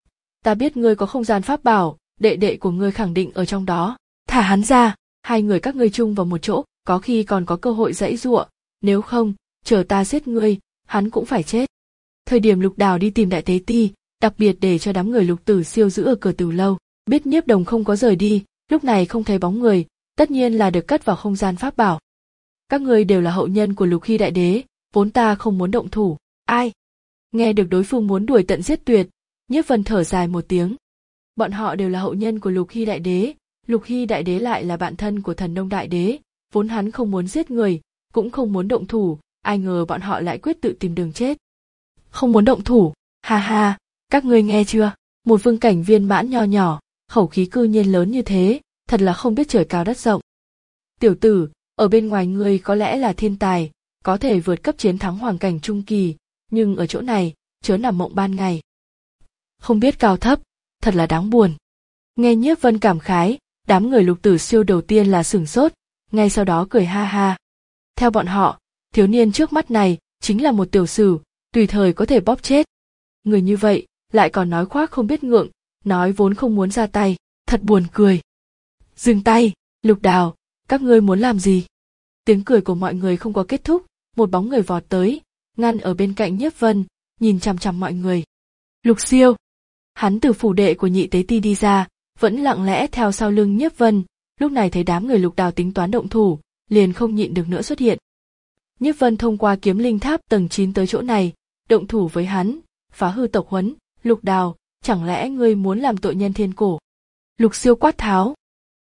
Speaker 1: Ta biết ngươi có không gian pháp bảo, đệ đệ của ngươi khẳng định ở trong đó, thả hắn ra, hai người các ngươi chung vào một chỗ, có khi còn có cơ hội giãy giụa, nếu không, chờ ta giết ngươi, hắn cũng phải chết. Thời điểm Lục Đào đi tìm Đại Tế Ti, đặc biệt để cho đám người Lục Tử Siêu giữ ở cửa Tử lâu, biết Nhiếp Đồng không có rời đi, lúc này không thấy bóng người, tất nhiên là được cất vào không gian pháp bảo. Các ngươi đều là hậu nhân của Lục Hy Đại Đế, vốn ta không muốn động thủ. Ai? Nghe được đối phương muốn đuổi tận giết tuyệt, Nhiếp Vân thở dài một tiếng. Bọn họ đều là hậu nhân của Lục Hy Đại Đế, Lục Hy Đại Đế lại là bạn thân của Thần Nông Đại Đế, vốn hắn không muốn giết người, cũng không muốn động thủ, ai ngờ bọn họ lại quyết tự tìm đường chết. Không muốn động thủ, ha ha, các ngươi nghe chưa? Một vương cảnh viên mãn nho nhỏ, khẩu khí cư nhiên lớn như thế, thật là không biết trời cao đất rộng. Tiểu tử, ở bên ngoài ngươi có lẽ là thiên tài, có thể vượt cấp chiến thắng hoàng cảnh trung kỳ, nhưng ở chỗ này, chớ nằm mộng ban ngày. Không biết cao thấp, thật là đáng buồn. Nghe Nhiếp Vân cảm khái, đám người Lục Tử Siêu đầu tiên là sửng sốt, ngay sau đó cười ha ha. Theo bọn họ, thiếu niên trước mắt này chính là một tiểu sử, tùy thời có thể bóp chết. Người như vậy, lại còn nói khoác không biết ngượng, nói vốn không muốn ra tay, thật buồn cười. Dừng tay, Lục Đào, các ngươi muốn làm gì? Tiếng cười của mọi người không có kết thúc, một bóng người vọt tới, ngăn ở bên cạnh Nhiếp Vân, nhìn chằm chằm mọi người. Lục Siêu, hắn từ phủ đệ của Nhị Tế Ti đi ra, vẫn lặng lẽ theo sau lưng Nhiếp Vân, lúc này thấy đám người Lục Đào tính toán động thủ, liền không nhịn được nữa xuất hiện. Nhiếp Vân thông qua kiếm linh tháp tầng chín tới chỗ này, động thủ với hắn, phá hư tộc huấn. Lục Đào, chẳng lẽ ngươi muốn làm tội nhân thiên cổ? Lục Siêu quát tháo.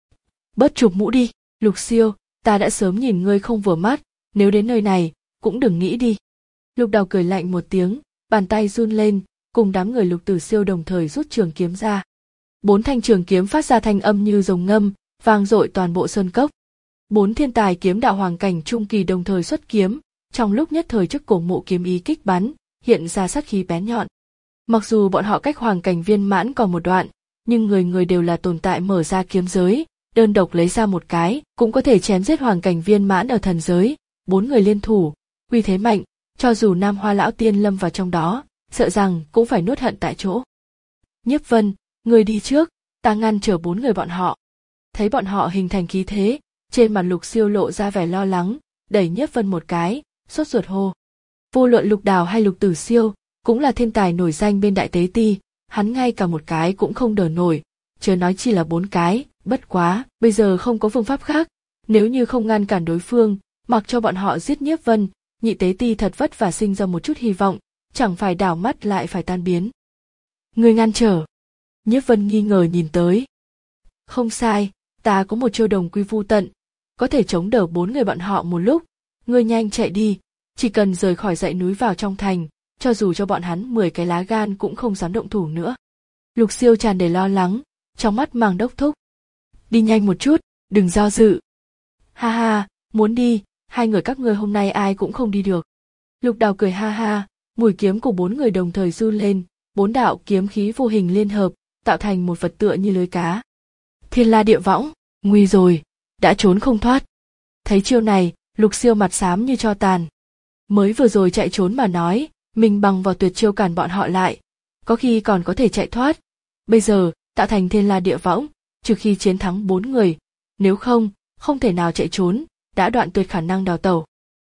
Speaker 1: Bớt chụp mũ đi, Lục Siêu, ta đã sớm nhìn ngươi không vừa mắt, nếu đến nơi này, cũng đừng nghĩ đi. Lục Đào cười lạnh một tiếng, bàn tay run lên, cùng đám người Lục Tử Siêu đồng thời rút trường kiếm ra. Bốn thanh trường kiếm phát ra thanh âm như rồng ngâm, vang dội toàn bộ sơn cốc. Bốn thiên tài kiếm đạo hoàng cảnh trung kỳ đồng thời xuất kiếm, trong lúc nhất thời trước cổ mộ kiếm ý kích bắn, hiện ra sát khí bén nhọn. Mặc dù bọn họ cách hoàng cảnh viên mãn còn một đoạn, nhưng người người đều là tồn tại mở ra kiếm giới, đơn độc lấy ra một cái, cũng có thể chém giết hoàng cảnh viên mãn ở thần giới. Bốn người liên thủ, uy thế mạnh, cho dù Nam Hoa lão tiên lâm vào trong đó, sợ rằng cũng phải nuốt hận tại chỗ. Nhiếp Vân, người đi trước, ta ngăn trở bốn người bọn họ. Thấy bọn họ hình thành khí thế, trên mặt Lục Siêu lộ ra vẻ lo lắng, đẩy Nhiếp Vân một cái, sốt ruột hô. Vô luận Lục Đào hay Lục Tử Siêu, cũng là thiên tài nổi danh bên Đại Tế Ti, hắn ngay cả một cái cũng không đỡ nổi, chớ nói chi là bốn cái, bất quá, bây giờ không có phương pháp khác, nếu như không ngăn cản đối phương, mặc cho bọn họ giết Nhiếp Vân, Nhị Tế Ti thật vất vả sinh ra một chút hy vọng, chẳng phải đảo mắt lại phải tan biến. Người ngăn trở. Nhiếp Vân nghi ngờ nhìn tới. Không sai, ta có một chiêu đồng quy vu tận, có thể chống đỡ bốn người bọn họ một lúc, ngươi nhanh chạy đi, chỉ cần rời khỏi dãy núi vào trong thành, cho dù cho bọn hắn mười cái lá gan cũng không dám động thủ nữa. Lục Siêu tràn đầy lo lắng, trong mắt mang đốc thúc. Đi nhanh một chút, đừng do dự. Ha ha, muốn đi, hai người các ngươi hôm nay ai cũng không đi được. Lục Đào cười ha ha, mũi kiếm của bốn người đồng thời run lên, bốn đạo kiếm khí vô hình liên hợp, tạo thành một vật tựa như lưới cá. Thiên La Địa Võng, nguy rồi, đã trốn không thoát. Thấy chiêu này, Lục Siêu mặt xám như tro tàn. Mới vừa rồi chạy trốn mà nói, mình bằng vào tuyệt chiêu cản bọn họ lại, có khi còn có thể chạy thoát. Bây giờ, tạo thành Thiên La Địa Võng, trừ khi chiến thắng bốn người, nếu không, không thể nào chạy trốn, đã đoạn tuyệt khả năng đào tẩu.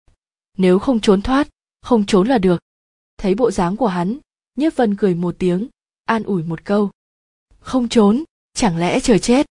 Speaker 1: Nếu không trốn thoát, không trốn là được. Thấy bộ dáng của hắn, Nhiếp Vân cười một tiếng, an ủi một câu. Không trốn, chẳng lẽ chờ chết.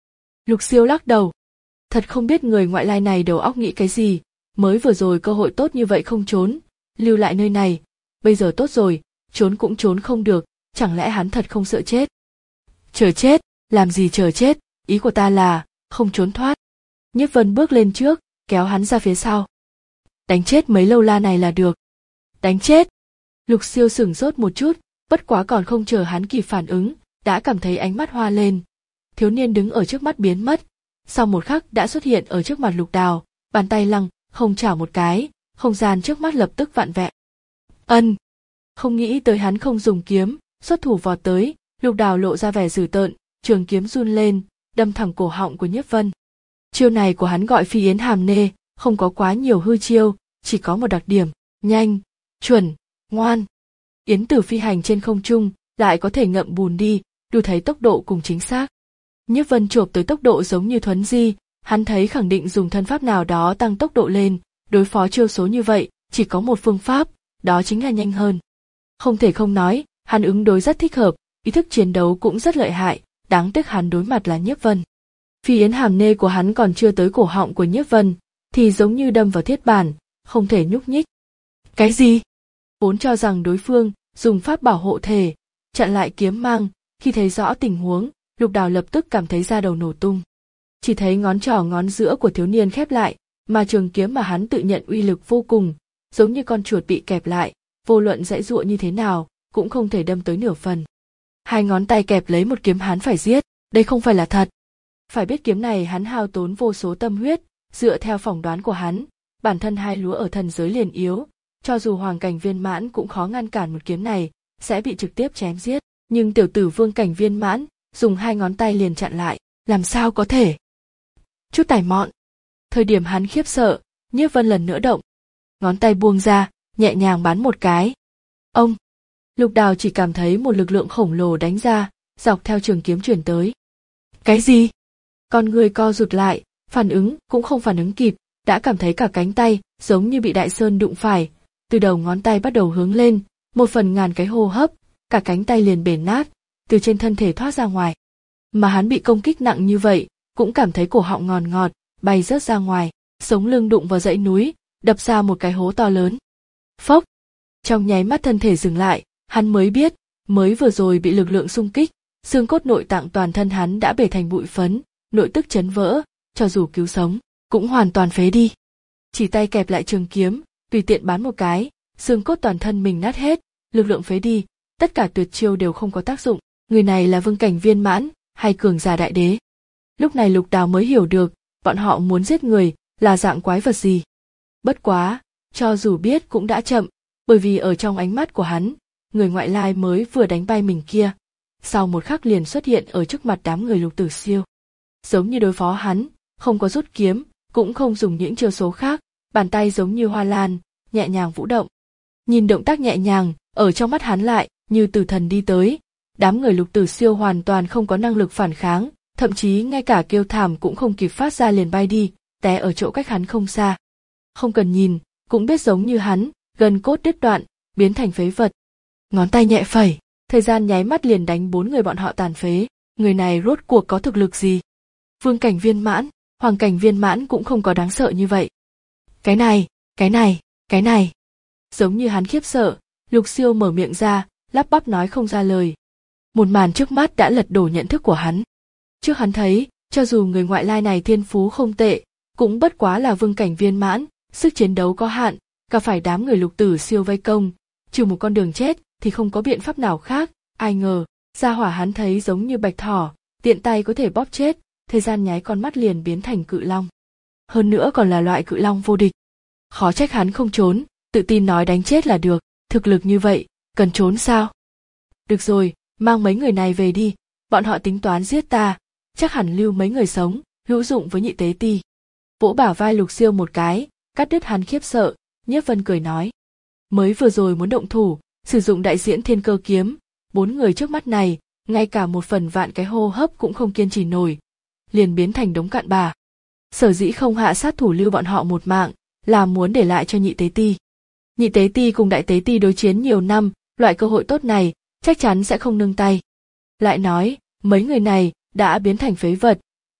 Speaker 1: Lục Siêu lắc đầu. Thật không biết người ngoại lai này đầu óc nghĩ cái gì, mới vừa rồi cơ hội tốt như vậy không trốn, lưu lại nơi này, bây giờ tốt rồi, trốn cũng trốn không được, chẳng lẽ hắn thật không sợ chết? Chờ chết, làm gì chờ chết, ý của ta là, không trốn thoát. Nhiếp Vân bước lên trước, kéo hắn ra phía sau. Đánh chết mấy lâu la này là được. Đánh chết. Lục Siêu sửng sốt một chút, bất quá còn không chờ hắn kịp phản ứng, đã cảm thấy ánh mắt hoa lên. Thiếu niên đứng ở trước mắt biến mất, sau một khắc đã xuất hiện ở trước mặt Lục Đào, bàn tay lăng, không chảo một cái, không gian trước mắt lập tức vặn vẹo. Ân. Không nghĩ tới hắn không dùng kiếm, xuất thủ vọt tới, Lục Đào lộ ra vẻ dữ tợn, trường kiếm run lên, đâm thẳng cổ họng của Nhiếp Vân. Chiêu này của hắn gọi Phi Yến Hàm Nê, không có quá nhiều hư chiêu, chỉ có một đặc điểm, nhanh, chuẩn, ngoan. Yến Tử phi hành trên không trung, lại có thể ngậm bùn đi, đủ thấy tốc độ cùng chính xác. Nhiếp Vân chộp tới tốc độ giống như thuấn di, hắn thấy khẳng định dùng thân pháp nào đó tăng tốc độ lên, đối phó chiêu số như vậy, chỉ có một phương pháp, đó chính là nhanh hơn. Không thể không nói, hắn ứng đối rất thích hợp, ý thức chiến đấu cũng rất lợi hại, đáng tiếc hắn đối mặt là Nhiếp Vân. Phi Yến Hàm Nê của hắn còn chưa tới cổ họng của Nhiếp Vân, thì giống như đâm vào thiết bản, không thể nhúc nhích. Cái gì? Vốn cho rằng đối phương dùng pháp bảo hộ thể, chặn lại kiếm mang, khi thấy rõ tình huống, Lục Đào lập tức cảm thấy da đầu nổ tung. Chỉ thấy ngón trỏ ngón giữa của thiếu niên khép lại, mà trường kiếm mà hắn tự nhận uy lực vô cùng, giống như con chuột bị kẹp lại, vô luận giãy giụa như thế nào, cũng không thể đâm tới nửa phần. Hai ngón tay kẹp lấy một kiếm hắn phải giết, đây không phải là thật. Phải biết kiếm này hắn hao tốn vô số tâm huyết, dựa theo phỏng đoán của hắn, bản thân hai lúa ở thần giới liền yếu, cho dù hoàng cảnh viên mãn cũng khó ngăn cản một kiếm này, sẽ bị trực tiếp chém giết. Nhưng tiểu tử vương cảnh viên mãn, dùng hai ngón tay liền chặn lại, làm sao có thể? Chút tài mọn. Thời điểm hắn khiếp sợ, Nhiếp Vân lần nữa động. Ngón tay buông ra, nhẹ nhàng bắn một cái. Ông! Lục Đào chỉ cảm thấy một lực lượng khổng lồ đánh ra, dọc theo trường kiếm chuyển tới. Cái gì? Con người co rụt lại, phản ứng cũng không phản ứng kịp, đã cảm thấy cả cánh tay giống như bị đại sơn đụng phải, từ đầu ngón tay bắt đầu hướng lên, một phần ngàn cái hô hấp, cả cánh tay liền bể nát, từ trên thân thể thoát ra ngoài. Mà hắn bị công kích nặng như vậy, cũng cảm thấy cổ họng ngọt ngọt, bay rớt ra ngoài, sống lưng đụng vào dãy núi, đập ra một cái hố to lớn. Phốc! Trong nháy mắt thân thể dừng lại, hắn mới biết, mới vừa rồi bị lực lượng xung kích, xương cốt nội tạng toàn thân hắn đã bể thành bụi phấn, nội tức chấn vỡ, cho dù cứu sống, cũng hoàn toàn phế đi. Chỉ tay kẹp lại trường kiếm, tùy tiện bắn một cái, xương cốt toàn thân mình nát hết, lực lượng phế đi, tất cả tuyệt chiêu đều không có tác dụng. Người này là vương cảnh viên mãn, hay cường giả đại đế? Lúc này Lục Đào mới hiểu được, bọn họ muốn giết người, là dạng quái vật gì. Bất quá, cho dù biết cũng đã chậm, bởi vì ở trong ánh mắt của hắn, người ngoại lai mới vừa đánh bay mình kia, sau một khắc liền xuất hiện ở trước mặt đám người Lục Tử Siêu. Giống như đối phó hắn, không có rút kiếm, cũng không dùng những chiêu số khác, bàn tay giống như hoa lan, nhẹ nhàng vũ động. Nhìn động tác nhẹ nhàng, ở trong mắt hắn lại, như tử thần đi tới, đám người Lục Tử Siêu hoàn toàn không có năng lực phản kháng, thậm chí ngay cả kêu thảm cũng không kịp phát ra liền bay đi, té ở chỗ cách hắn không xa. Không cần nhìn, cũng biết giống như hắn, gân cốt đứt đoạn, biến thành phế vật. Ngón tay nhẹ phẩy, thời gian nháy mắt liền đánh bốn người bọn họ tàn phế, người này rốt cuộc có thực lực gì? Vương cảnh viên mãn, hoàng cảnh viên mãn cũng không có đáng sợ như vậy. Cái này, cái này, cái này. Giống như hắn khiếp sợ, Lục Siêu mở miệng ra, lắp bắp nói không ra lời. Một màn trước mắt đã lật đổ nhận thức của hắn. Trước hắn thấy, cho dù người ngoại lai này thiên phú không tệ, cũng bất quá là vương cảnh viên mãn, sức chiến đấu có hạn, cả phải đám người Lục Tử Siêu vây công, trừ một con đường chết thì không có biện pháp nào khác. Ai ngờ, gia hỏa hắn thấy giống như bạch thỏ, tiện tay có thể bóp chết, thời gian nháy con mắt liền biến thành cự long. Hơn nữa còn là loại cự long vô địch. Khó trách hắn không trốn, tự tin nói đánh chết là được, thực lực như vậy, cần trốn sao? Được rồi, mang mấy người này về đi, bọn họ tính toán giết ta, chắc hẳn lưu mấy người sống, hữu dụng với Nhị Tế Ti. Vỗ bả vai Lục Siêu một cái, cắt đứt hắn khiếp sợ, Nhiếp Vân cười nói. Mới vừa rồi muốn động thủ, sử dụng đại diễn thiên cơ kiếm, bốn người trước mắt này, ngay cả một phần vạn cái hô hấp cũng không kiên trì nổi, liền biến thành đống cặn bã. Sở dĩ không hạ sát thủ lưu bọn họ một mạng, là muốn để lại cho Nhị Tế Ti. Nhị Tế Ti cùng Đại Tế Ti đối chiến nhiều năm, loại cơ hội tốt này, chắc chắn sẽ không nương tay. Lại nói, mấy người này đã biến thành phế vật,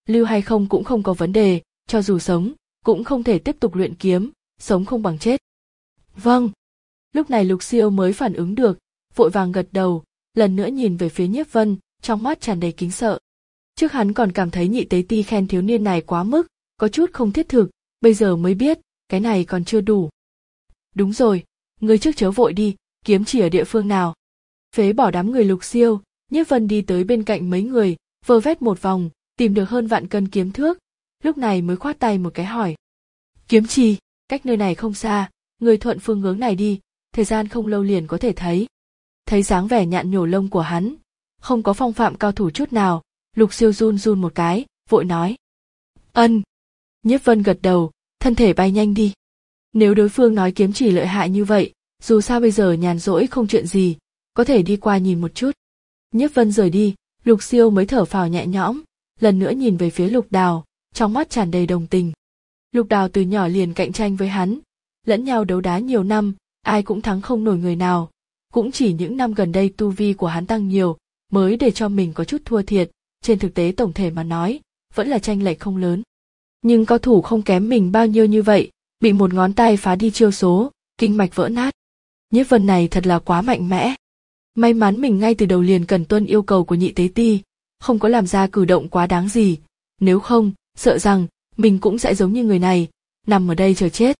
Speaker 1: Lưu hay không cũng không có vấn đề, cho dù sống, cũng không thể tiếp tục luyện kiếm, sống không bằng chết. Vâng. Lúc này Lục Siêu mới phản ứng được, vội vàng gật đầu, lần nữa nhìn về phía Nhiếp Vân, trong mắt tràn đầy kính sợ. Trước hắn còn cảm thấy Nhị Tế Ti khen thiếu niên này quá mức, có chút không thiết thực, bây giờ mới biết, cái này còn chưa đủ. Đúng rồi, ngươi trước chớ vội đi, kiếm chỉ ở địa phương nào? Phế bỏ đám người Lục Siêu, Nhiếp Vân đi tới bên cạnh mấy người, vơ vét một vòng, tìm được hơn vạn cân kiếm thước, lúc này mới khoát tay một cái hỏi. Kiếm trì, cách nơi này không xa, người thuận phương hướng này đi, thời gian không lâu liền có thể thấy. Thấy dáng vẻ nhạn nhổ lông của hắn, không có phong phạm cao thủ chút nào, Lục Siêu run run một cái, vội nói. Ân. Nhiếp Vân gật đầu, thân thể bay nhanh đi. Nếu đối phương nói kiếm chỉ lợi hại như vậy, dù sao bây giờ nhàn rỗi không chuyện gì, có thể đi qua nhìn một chút. Nhiếp Vân rời đi, Lục Siêu mới thở phào nhẹ nhõm, lần nữa nhìn về phía Lục Đào, trong mắt tràn đầy đồng tình. Lục Đào từ nhỏ liền cạnh tranh với hắn, lẫn nhau đấu đá nhiều năm, ai cũng thắng không nổi người nào, cũng chỉ những năm gần đây tu vi của hắn tăng nhiều, mới để cho mình có chút thua thiệt, trên thực tế tổng thể mà nói, vẫn là chênh lệch không lớn. Nhưng cao thủ không kém mình bao nhiêu như vậy, bị một ngón tay phá đi chiêu số, kinh mạch vỡ nát. Nhiếp Vân này thật là quá mạnh mẽ. May mắn mình ngay từ đầu liền cần tuân yêu cầu của Nhị Tế Ti, không có làm ra cử động quá đáng gì, nếu không, sợ rằng mình cũng sẽ giống như người này, nằm ở đây chờ chết.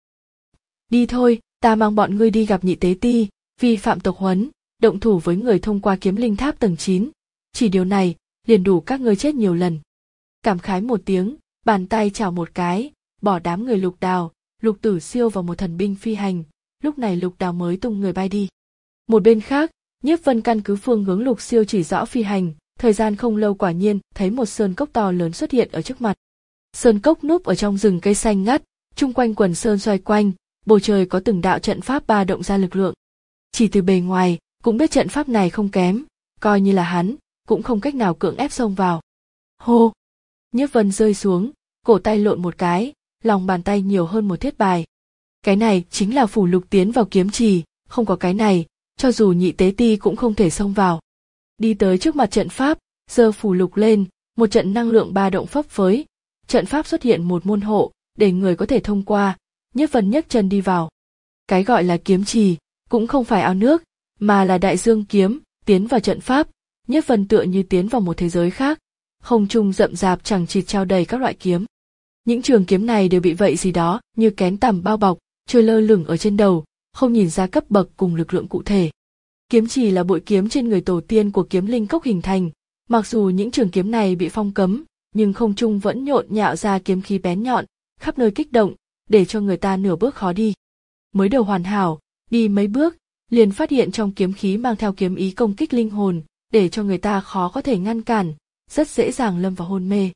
Speaker 1: Đi thôi, ta mang bọn ngươi đi gặp Nhị Tế Ti, vi phạm tộc huấn, động thủ với người thông qua kiếm linh tháp tầng chín, chỉ điều này, liền đủ các ngươi chết nhiều lần. Cảm khái một tiếng, bàn tay chảo một cái, bỏ đám người Lục Đào, Lục Tử Siêu vào một thần binh phi hành, lúc này Lục Đào mới tung người bay đi. Một bên khác, Nhiếp Vân căn cứ phương hướng Lục Siêu chỉ rõ phi hành, thời gian không lâu quả nhiên thấy một sơn cốc to lớn xuất hiện ở trước mặt. Sơn cốc núp ở trong rừng cây xanh ngắt, chung quanh quần sơn xoay quanh, bầu trời có từng đạo trận pháp ba động ra lực lượng. Chỉ từ bề ngoài, cũng biết trận pháp này không kém, coi như là hắn, cũng không cách nào cưỡng ép xông vào. Hô! Nhiếp Vân rơi xuống, cổ tay lộn một cái, lòng bàn tay nhiều hơn một thiết bài. Cái này chính là phủ lục tiến vào kiếm trì, không có cái này, cho dù Nhị Tế Ti cũng không thể xông vào. Đi tới trước mặt trận pháp, giơ phủ lục lên, một trận năng lượng ba động phấp phới, trận pháp xuất hiện một môn hộ, để người có thể thông qua, Nhiếp Vân nhấc chân đi vào. Cái gọi là kiếm trì, cũng không phải ao nước, mà là đại dương kiếm, tiến vào trận pháp, Nhiếp Vân tựa như tiến vào một thế giới khác, không trung rậm rạp chẳng chịt treo đầy các loại kiếm. Những trường kiếm này đều bị vậy gì đó như kén tằm bao bọc, trôi lơ lửng ở trên đầu, không nhìn ra cấp bậc cùng lực lượng cụ thể. Kiếm trì là bội kiếm trên người tổ tiên của kiếm linh cốc hình thành, mặc dù những trường kiếm này bị phong cấm, nhưng không trung vẫn nhộn nhạo ra kiếm khí bén nhọn, khắp nơi kích động, để cho người ta nửa bước khó đi. Mới đầu hoàn hảo, đi mấy bước, liền phát hiện trong kiếm khí mang theo kiếm ý công kích linh hồn, để cho người ta khó có thể ngăn cản, rất dễ dàng lâm vào hôn mê.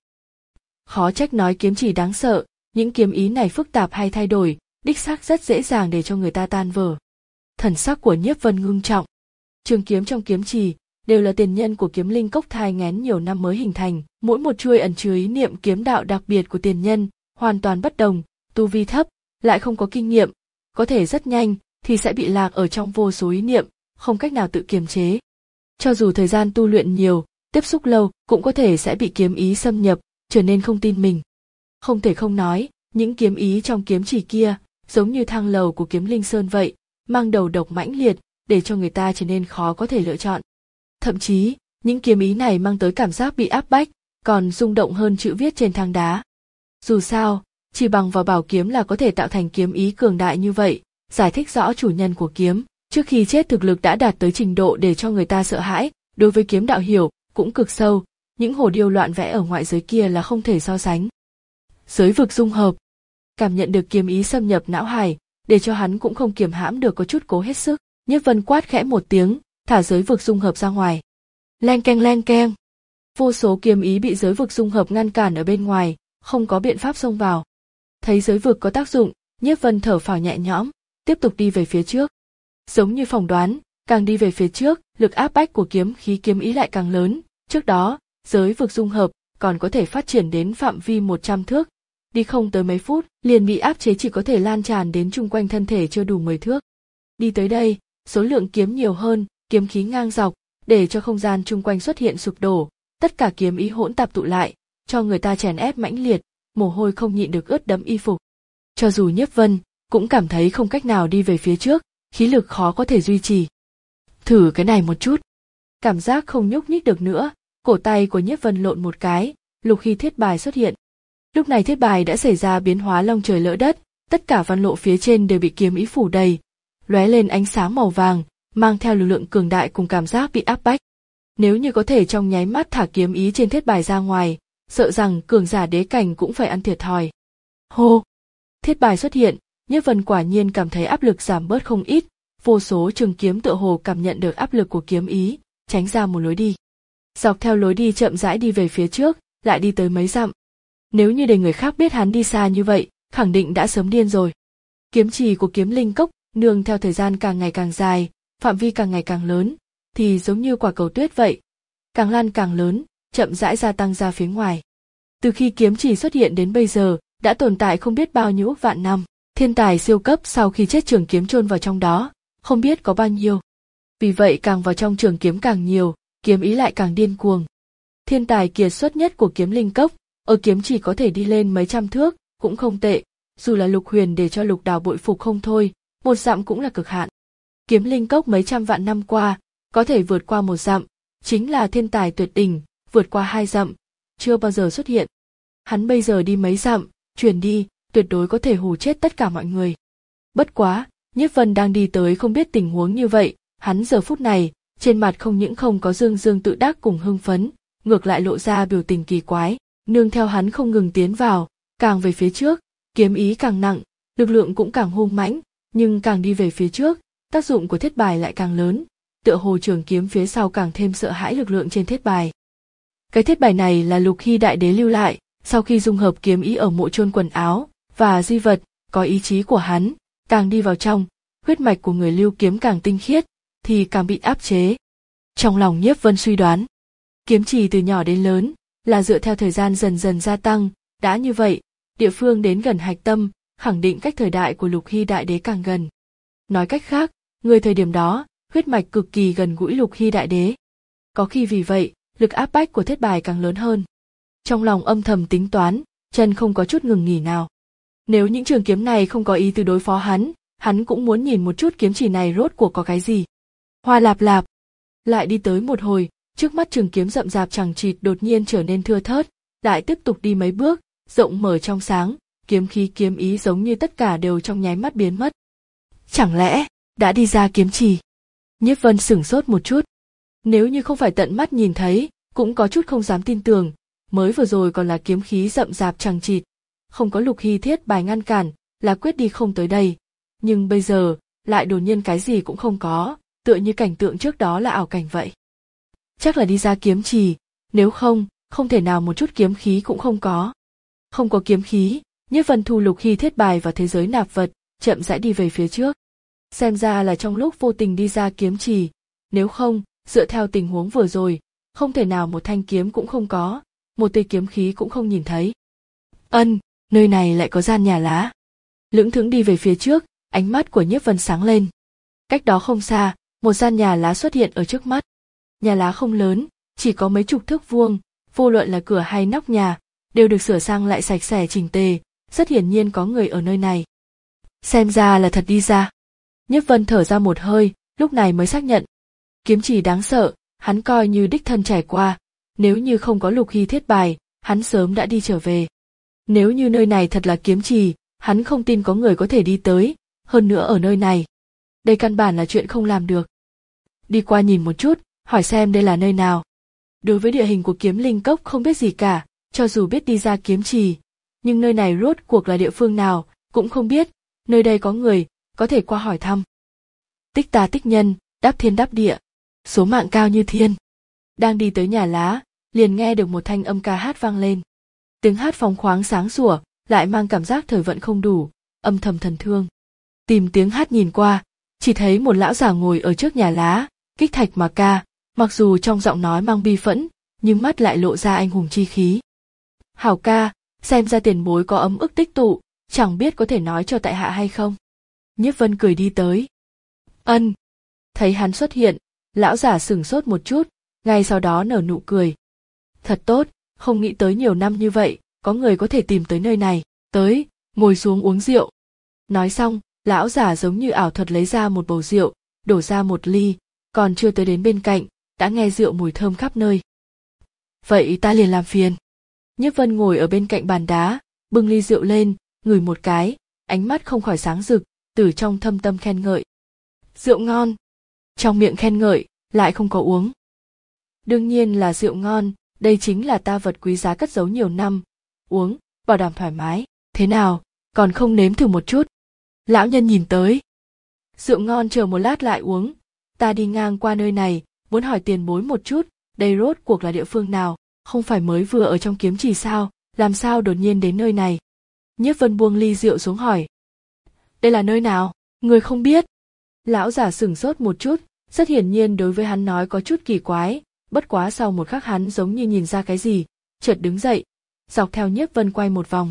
Speaker 1: Khó trách nói kiếm trì đáng sợ, những kiếm ý này phức tạp hay thay đổi, đích xác rất dễ dàng để cho người ta tan vỡ. Thần sắc của Nhiếp Vân ngưng trọng. Trường kiếm trong kiếm trì đều là tiền nhân của kiếm linh cốc thai nghén nhiều năm mới hình thành, mỗi một chuôi ẩn chứa ý niệm kiếm đạo đặc biệt của tiền nhân, hoàn toàn bất đồng, tu vi thấp, lại không có kinh nghiệm, có thể rất nhanh thì sẽ bị lạc ở trong vô số ý niệm, không cách nào tự kiềm chế. Cho dù thời gian tu luyện nhiều, tiếp xúc lâu, cũng có thể sẽ bị kiếm ý xâm nhập, trở nên không tin mình. Không thể không nói, những kiếm ý trong kiếm chỉ kia, giống như thang lầu của kiếm linh sơn vậy, mang đầu độc mãnh liệt, để cho người ta trở nên khó có thể lựa chọn. Thậm chí, những kiếm ý này mang tới cảm giác bị áp bách, còn rung động hơn chữ viết trên thang đá. Dù sao, chỉ bằng vào bảo kiếm là có thể tạo thành kiếm ý cường đại như vậy, giải thích rõ chủ nhân của kiếm, trước khi chết thực lực đã đạt tới trình độ để cho người ta sợ hãi, đối với kiếm đạo hiểu, cũng cực sâu, những hồ điêu loạn vẽ ở ngoại giới kia là không thể so sánh. Giới vực dung hợp. Cảm nhận được kiếm ý xâm nhập não hải, để cho hắn cũng không kiềm hãm được có chút cố hết sức, Nhiếp Vân quát khẽ một tiếng, thả giới vực dung hợp ra ngoài. Leng keng leng keng. Vô số kiếm ý bị giới vực dung hợp ngăn cản ở bên ngoài, không có biện pháp xông vào. Thấy giới vực có tác dụng, Nhiếp Vân thở phào nhẹ nhõm, tiếp tục đi về phía trước. Giống như phỏng đoán, càng đi về phía trước, lực áp bách của kiếm khí kiếm ý lại càng lớn. Trước đó, giới vực dung hợp còn có thể phát triển đến phạm vi một trăm thước, đi không tới mấy phút, liền bị áp chế chỉ có thể lan tràn đến chung quanh thân thể chưa đủ mười thước. Đi tới đây, số lượng kiếm nhiều hơn, kiếm khí ngang dọc, để cho không gian chung quanh xuất hiện sụp đổ, tất cả kiếm ý hỗn tạp tụ lại, cho người ta chèn ép mãnh liệt, mồ hôi không nhịn được ướt đẫm y phục. Cho dù Nhiếp Vân cũng cảm thấy không cách nào đi về phía trước, khí lực khó có thể duy trì. Thử cái này một chút. Cảm giác không nhúc nhích được nữa, cổ tay của Nhiếp Vân lộn một cái, lục hy thiết bài xuất hiện. Lúc này thiết bài đã xảy ra biến hóa long trời lỡ đất, tất cả văn lộ phía trên đều bị kiếm ý phủ đầy, lóe lên ánh sáng màu vàng, mang theo lực lượng cường đại cùng cảm giác bị áp bách. Nếu như có thể trong nháy mắt thả kiếm ý trên thiết bài ra ngoài, sợ rằng cường giả đế cảnh cũng phải ăn thiệt thòi. Hô! Thiết bài xuất hiện, Nhiếp Vân quả nhiên cảm thấy áp lực giảm bớt không ít, vô số trường kiếm tựa hồ cảm nhận được áp lực của kiếm ý, tránh ra một lối đi. Dọc theo lối đi chậm rãi đi về phía trước, lại đi tới mấy dặm. Nếu như để người khác biết hắn đi xa như vậy, khẳng định đã sớm điên rồi. Kiếm trì của kiếm linh cốc nương theo thời gian càng ngày càng dài, phạm vi càng ngày càng lớn, thì giống như quả cầu tuyết vậy, càng lan càng lớn, chậm rãi gia tăng ra phía ngoài. Từ khi kiếm trì xuất hiện đến bây giờ, đã tồn tại không biết bao nhiêu ức vạn năm, thiên tài siêu cấp sau khi chết trường kiếm chôn vào trong đó, không biết có bao nhiêu. Vì vậy càng vào trong trường kiếm càng nhiều, kiếm ý lại càng điên cuồng. Thiên tài kiệt xuất nhất của kiếm linh cốc, ở kiếm chỉ có thể đi lên mấy trăm thước, cũng không tệ, dù là Lục Huyền để cho Lục Đào bội phục không thôi, một dặm cũng là cực hạn. Kiếm linh cốc mấy trăm vạn năm qua, có thể vượt qua một dặm, chính là thiên tài tuyệt đỉnh, vượt qua hai dặm, chưa bao giờ xuất hiện. Hắn bây giờ đi mấy dặm, truyền đi, tuyệt đối có thể hù chết tất cả mọi người. Bất quá, Nhiếp Vân đang đi tới không biết tình huống như vậy, hắn giờ phút này, trên mặt không những không có dương dương tự đắc cùng hưng phấn, ngược lại lộ ra biểu tình kỳ quái, nương theo hắn không ngừng tiến vào, càng về phía trước, kiếm ý càng nặng, lực lượng cũng càng hung mãnh, nhưng càng đi về phía trước, tác dụng của thiết bài lại càng lớn, tựa hồ trường kiếm phía sau càng thêm sợ hãi lực lượng trên thiết bài. Cái thiết bài này là Lục Hy đại đế lưu lại, sau khi dung hợp kiếm ý ở mộ chôn quần áo và di vật, có ý chí của hắn, càng đi vào trong, huyết mạch của người lưu kiếm càng tinh khiết, thì càng bị áp chế. Trong lòng Nhiếp Vân suy đoán, kiếm trì từ nhỏ đến lớn là dựa theo thời gian dần dần gia tăng, đã như vậy, địa phương đến gần hạch tâm, khẳng định cách thời đại của Lục Hy đại đế càng gần. Nói cách khác, người thời điểm đó, huyết mạch cực kỳ gần gũi Lục Hy đại đế. Có khi vì vậy, lực áp bách của thiết bài càng lớn hơn. Trong lòng âm thầm tính toán, chân không có chút ngừng nghỉ nào. Nếu những trường kiếm này không có ý từ đối phó hắn, hắn cũng muốn nhìn một chút kiếm chỉ này rốt cuộc có cái gì. Hoa lạp lạp, lại đi tới một hồi, trước mắt trường kiếm rậm rạp chằng chịt đột nhiên trở nên thưa thớt, lại tiếp tục đi mấy bước, rộng mở trong sáng, kiếm khí kiếm ý giống như tất cả đều trong nháy mắt biến mất. Chẳng lẽ đã đi ra kiếm trì? Nhiếp Vân sửng sốt một chút. Nếu như không phải tận mắt nhìn thấy, cũng có chút không dám tin tưởng, mới vừa rồi còn là kiếm khí rậm rạp chằng chịt, không có Lục Hy thiết bài ngăn cản, là quyết đi không tới đây. Nhưng bây giờ, lại đột nhiên cái gì cũng không có, tựa như cảnh tượng trước đó là ảo cảnh vậy. Chắc là đi ra kiếm trì, nếu không, không thể nào một chút kiếm khí cũng không có. Không có kiếm khí, Nhiếp Vân thu Lục Hy thiết bài vào thế giới nạp vật, chậm rãi đi về phía trước. Xem ra là trong lúc vô tình đi ra kiếm trì, nếu không, dựa theo tình huống vừa rồi, không thể nào một thanh kiếm cũng không có, một tia kiếm khí cũng không nhìn thấy. Ân, nơi này lại có gian nhà lá. Lững thững đi về phía trước, ánh mắt của Nhiếp Vân sáng lên. Cách đó không xa, một gian nhà lá xuất hiện ở trước mắt. Nhà lá không lớn, chỉ có mấy chục thước vuông, vô luận là cửa hay nóc nhà, đều được sửa sang lại sạch sẽ chỉnh tề, rất hiển nhiên có người ở nơi này. Xem ra là thật đi ra. Nhiếp Vân thở ra một hơi, lúc này mới xác nhận. Kiếm trì đáng sợ, hắn coi như đích thân trải qua, nếu như không có Lục Hy thiết bài, hắn sớm đã đi trở về. Nếu như nơi này thật là kiếm trì, hắn không tin có người có thể đi tới, hơn nữa ở nơi này. Đây căn bản là chuyện không làm được. Đi qua nhìn một chút, hỏi xem đây là nơi nào. Đối với địa hình của kiếm linh cốc không biết gì cả, cho dù biết đi ra kiếm trì, nhưng nơi này rốt cuộc là địa phương nào, cũng không biết, nơi đây có người, có thể qua hỏi thăm. Tích tà tích nhân, đáp thiên đáp địa, số mạng cao như thiên. Đang đi tới nhà lá, liền nghe được một thanh âm ca hát vang lên. Tiếng hát phóng khoáng sáng sủa, lại mang cảm giác thời vận không đủ, âm thầm thần thương. Tìm tiếng hát nhìn qua, chỉ thấy một lão già ngồi ở trước nhà lá, kích thạch mà ca, mặc dù trong giọng nói mang bi phẫn, nhưng mắt lại lộ ra anh hùng chi khí. Hảo ca, xem ra tiền bối có ấm ức tích tụ, chẳng biết có thể nói cho tại hạ hay không. Nhiếp Vân cười đi tới. Ân. Thấy hắn xuất hiện, lão giả sửng sốt một chút, ngay sau đó nở nụ cười. Thật tốt, Không nghĩ tới nhiều năm như vậy, có người có thể tìm tới nơi này, tới, ngồi xuống uống rượu. Nói xong, lão giả giống như ảo thuật lấy ra một bầu rượu, đổ ra một ly, còn chưa tới đến bên cạnh, đã nghe rượu mùi thơm khắp nơi. Vậy ta liền làm phiền. Nhiếp Vân ngồi ở bên cạnh bàn đá, bưng ly rượu lên, ngửi một cái, ánh mắt không khỏi sáng rực, từ trong thâm tâm khen ngợi. Rượu ngon. Trong miệng khen ngợi, lại không có uống. Đương nhiên là rượu ngon, đây chính là ta vật quý giá cất giấu nhiều năm. Uống, bảo đảm thoải mái. Thế nào, còn không nếm thử một chút? Lão nhân nhìn tới. Rượu ngon chờ một lát lại uống. Ta đi ngang qua nơi này, muốn hỏi tiền bối một chút, đây rốt cuộc là địa phương nào? Không phải mới vừa ở trong kiếm trì sao, làm sao đột nhiên đến nơi này? Nhiếp Vân buông ly rượu xuống hỏi. Đây là nơi nào? Người không biết. Lão giả sửng sốt một chút, rất hiển nhiên đối với hắn nói có chút kỳ quái, bất quá sau một khắc hắn giống như nhìn ra cái gì, chợt đứng dậy, dọc theo Nhiếp Vân quay một vòng.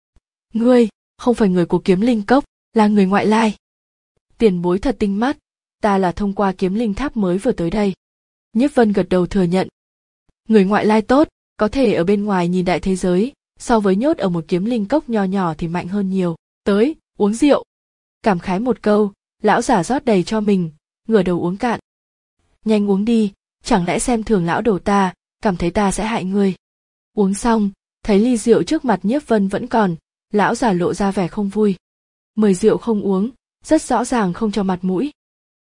Speaker 1: Ngươi, không phải người của Kiếm Linh Cốc, là người ngoại lai. Tiền bối thật tinh mắt, ta là thông qua Kiếm Linh Tháp mới vừa tới đây. Nhiếp Vân gật đầu thừa nhận. Người ngoại lai tốt, có thể ở bên ngoài nhìn đại thế giới, so với nhốt ở một Kiếm Linh Cốc nho nhỏ thì mạnh hơn nhiều. Tới, uống rượu. Cảm khái một câu, lão giả rót đầy cho mình, ngửa đầu uống cạn. Nhanh uống đi, chẳng lẽ xem thường lão đầu ta, cảm thấy ta sẽ hại ngươi. Uống xong, thấy ly rượu trước mặt Nhiếp Vân vẫn còn, lão giả lộ ra vẻ không vui. Mời rượu không uống, rất rõ ràng không cho mặt mũi.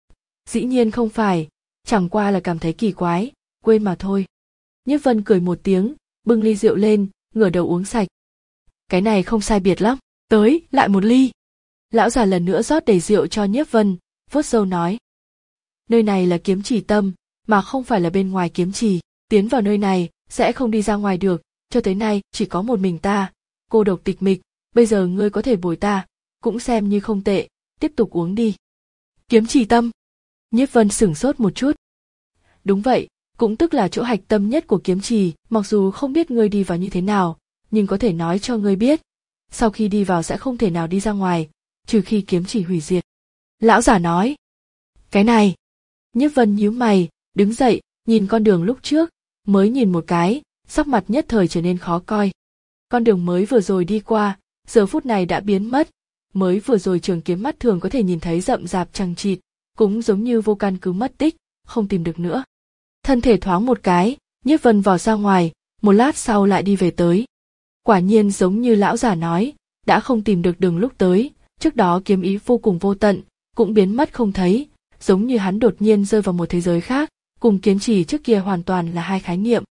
Speaker 1: Dĩ nhiên không phải, chẳng qua là cảm thấy kỳ quái, quên mà thôi. Nhiếp Vân cười một tiếng, bưng ly rượu lên, ngửa đầu uống sạch. Cái này không sai biệt lắm, tới, lại một ly. Lão già lần nữa rót đầy rượu cho Nhiếp Vân, vuốt râu nói. Nơi này là kiếm trì tâm, mà không phải là bên ngoài kiếm trì, tiến vào nơi này, sẽ không đi ra ngoài được, cho tới nay chỉ có một mình ta, cô độc tịch mịch, bây giờ ngươi có thể bồi ta, cũng xem như không tệ, tiếp tục uống đi. Kiếm trì tâm. Nhiếp Vân sửng sốt một chút. Đúng vậy, cũng tức là chỗ hạch tâm nhất của kiếm trì, mặc dù không biết ngươi đi vào như thế nào, nhưng có thể nói cho ngươi biết, sau khi đi vào sẽ không thể nào đi ra ngoài, trừ khi kiếm trì hủy diệt. Lão giả nói. Cái này. Nhiếp Vân nhíu mày, đứng dậy, nhìn con đường lúc trước, mới nhìn một cái, sắc mặt nhất thời trở nên khó coi. Con đường mới vừa rồi đi qua, giờ phút này đã biến mất, mới vừa rồi trường kiếm mắt thường có thể nhìn thấy rậm rạp chằng chịt, cũng giống như vô căn cứ mất tích, không tìm được nữa. Thân thể thoáng một cái, Nhiếp Vân vò ra ngoài, một lát sau lại đi về tới. Quả nhiên giống như lão giả nói, đã không tìm được đường lúc tới, trước đó kiếm ý vô cùng vô tận, cũng biến mất không thấy, giống như hắn đột nhiên rơi vào một thế giới khác, cùng kiếm trì trước kia hoàn toàn là hai khái niệm.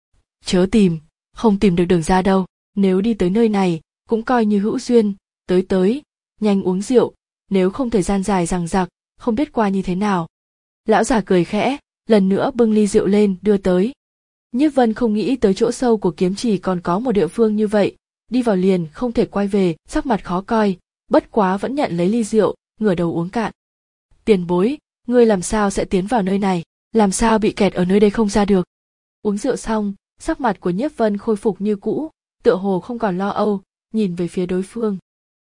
Speaker 1: Chớ tìm, không tìm được đường ra đâu, nếu đi tới nơi này, cũng coi như hữu duyên, tới tới, nhanh uống rượu, nếu không thời gian dài dằng dặc, không biết qua như thế nào. Lão già cười khẽ, lần nữa bưng ly rượu lên đưa tới. Nhiếp Vân không nghĩ tới chỗ sâu của kiếm trì còn có một địa phương như vậy, đi vào liền không thể quay về, sắc mặt khó coi, bất quá vẫn nhận lấy ly rượu, ngửa đầu uống cạn. Tiền bối, ngươi làm sao sẽ tiến vào nơi này, làm sao bị kẹt ở nơi đây không ra được? Uống rượu xong, sắc mặt của Nhiếp Vân khôi phục như cũ, tựa hồ không còn lo âu, nhìn về phía đối phương.